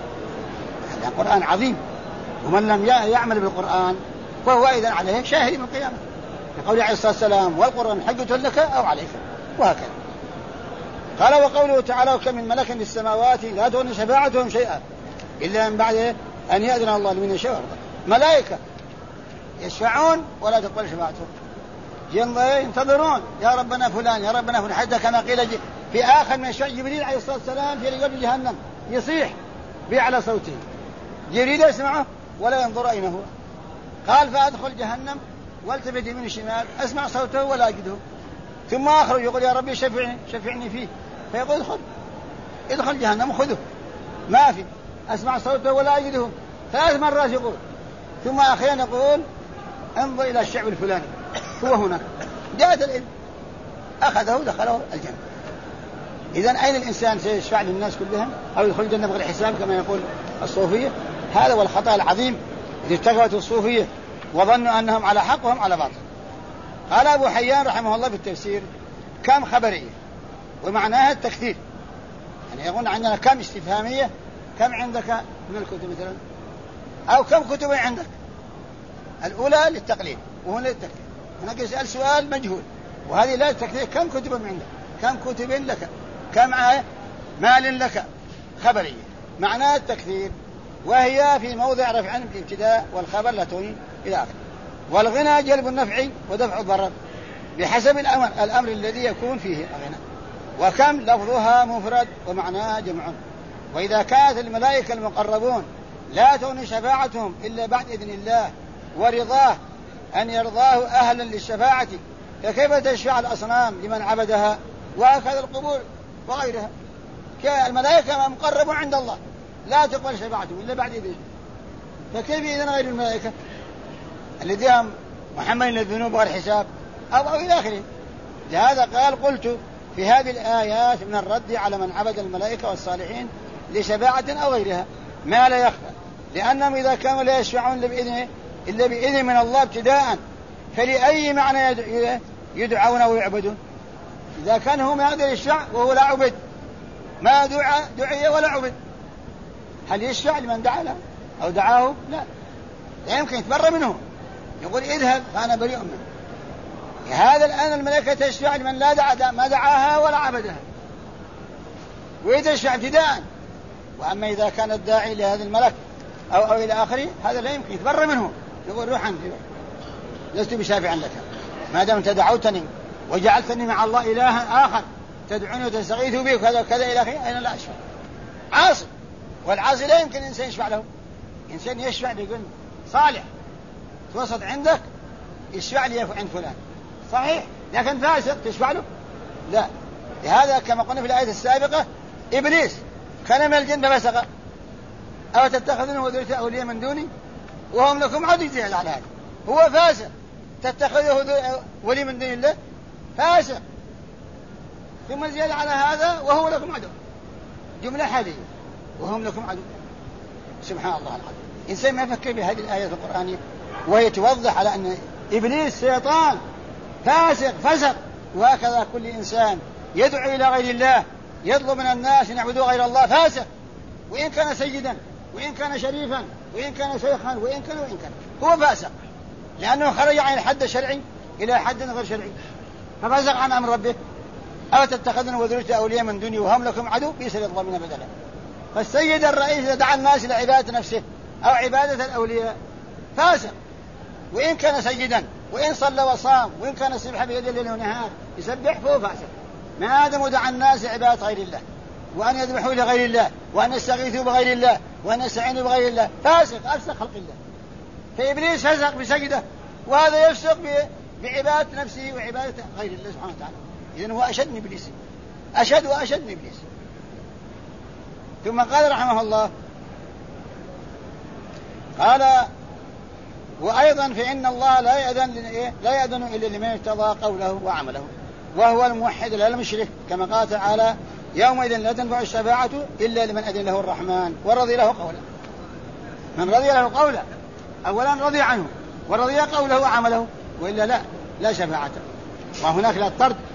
هذا قرآن عظيم، ومن لم يعمل بالقرآن فهو إذن عليه شاهد من القيامة، يقول عليه الصلاة والسلام والقرآن حجة لك أو عليك، وهكذا. قال وقوله تعالى وكم من ملك في السماوات لا تغني شفاعتهم شيئا إلا من بعد أن يأذن الله لمن يشاء ويرضى. ملائكة يشفعون ولا تقبل شفاعتهم، ينتظرون يا ربنا فلان يا ربنا فلان، حتى كما قيل في آخر من الشيء جبريل عليه الصلاة والسلام في رجال جهنم يصيح بأعلى صوته، جبريل يسمعه ولا ينظر أين هو. قال فأدخل جهنم والتفت يمين الشمال أسمع صوته ولا أجده، ثم آخر يقول يا ربي شفعني فيه، فيقول ادخل جهنم خذه ما في، أسمع صوته ولا أجده 3 مرات يقول، ثم أخيرا يقول انظر إلى الشعب الفلاني هو هنا، جاءت العلم أخذه دخله الجنة. إذن أين الإنسان سيشفع للناس كلهم أو يدخل الجنة بغير حساب كما يقول الصوفية؟ هذا هو الخطأ العظيم الذي ارتكبته الصوفية وظنوا أنهم على حق وهم على باطل. قال أبو حيان رحمه الله في التفسير كم خبرية ومعناها التكثير، يعني يقول عندنا كم استفهامية، كم عندك من الكتب مثلا، أو كم كتب عندك. الأولى للتقليل وهنا للتكثير، هناك يسأل سؤال مجهول، وهذه لا للتكثير كم كتب عندك، كم كتب لك، كم مال لك، خبرية معناها التكثير، وهي في موضع رفع الابتداء والخبر لا تغني إلى آخره. والغنى جلب النفع ودفع الضرر بحسب الأمر الذي يكون فيه الغنى. وكم لفظها مفرد ومعناها جمع. وإذا كانت الملائكة المقربون لا تغني شفاعتهم إلا بعد إذن الله ورضاه أن يرضاه أهلا للشفاعة، فكيف تشفع الأصنام لمن عبدها؟ وهكذا القبور وغيرها، الملائكة مقربون عند الله لا تقبل شفاعتهم إلا بعد إذن، فكيف إذن غير الملائكة الذين هم محملين الذنوب والحساب أو إلى آخره. لهذا قال قلت في هذه الآيات من الرد على من عبد الملائكة والصالحين لشفاعة أو غيرها ما لا يخفى، لأنهم إذا كانوا لا يشفعون إلا بإذن من الله ابتداء، فلأي معنى يدعون ويعبدون؟ إذا كان هو ما يقدر يشفع وهو لا عبد، ما دعي ولا عبد، هل يشفع لمن دعا له أو دعاه؟ لا يمكن يتبرى منه، يقول اذهب فأنا بريء منه. هذا الآن الملائكة تشفع لمن لا دعا ما دعاها ولا عبدها ويتشفع ابتداء. وأما إذا كان الداعي لهذا الملك أو إلى آخره هذا لا يمكن يتبرى منه، يقول روح أنت لست بشافع لك ما دام أنت دعوتني وجعلتني مع الله إلها آخر تدعوني وتستغيث بي وكذا وكذا إلى آخره، أين لا أشفع؟ عاصي، والعاصي لا يمكن إنسان يشفع له. إنسان يشفع يقول صالح توسط عندك يشفع لي عند فلان صحيح، لكن فاسق تشفع له؟ لا. لهذا كما قلنا في الآية السابقة إبليس كان من الجن ففسق. أو تتخذونه وذريته أولياء من دوني وهم لكم عدو، زيادة على هذا هو فاسق، تتخذه ولي من دون الله فاسق، ثم زيادة على هذا وهو لكم عدو، جملة حالية وهم لكم عدو. سبحان الله العظيم. إنسان ما يفكر بهذه الآية القرآنية وهي توضح على أن إبليس شيطان فاسق فسق. وهكذا كل إنسان يدعو إلى غير الله يطلب من الناس أن يعبدوا غير الله فاسق، وإن كان سيدا وإن كان شريفا وإن كان شيخا وإن كان هو فاسق، لأنه خرج عن الحد الشرعي إلى حد غير شرعي ففسق عن أمر ربه. أو تتخذون وذريته أولياء من دوني وهم لكم عدو بئس للظالمين بدلا. فالسيد الرئيس إذا دعا الناس إلى عبادة نفسه أو عبادة الأولياء فاسق، وإن كان سيدا وإن صلى وصام وإن كان السبح بيد الليل والنهار يسبح فهو فاسق، ما دام دعا الناس عبادة غير الله وأن يذبحوا لغير الله وأن يستغيثوا بغير الله وأن يستعينوا بغير الله فاسق أفسق خلق الله. فإبليس فسق بسجده، وهذا يفسق بعبادة نفسه وعبادة غير الله سبحانه وتعالى. إذن هو أشد من إبليس، أشد وأشد من إبليس. ثم قال رحمه الله قال وأيضا فإن الله لا يأذن إلا لمن ارتضى قوله وعمله وهو الموحد لا المشرك، كما قال تعالى يومئذ لا تنفع الشفاعة إلا لمن أذن له الرحمن ورضي له قولا. من رضي له قولا أولا رضي عنه ورضي قوله وعمله، وإلا لا شفاعة. وهناك لا الطرد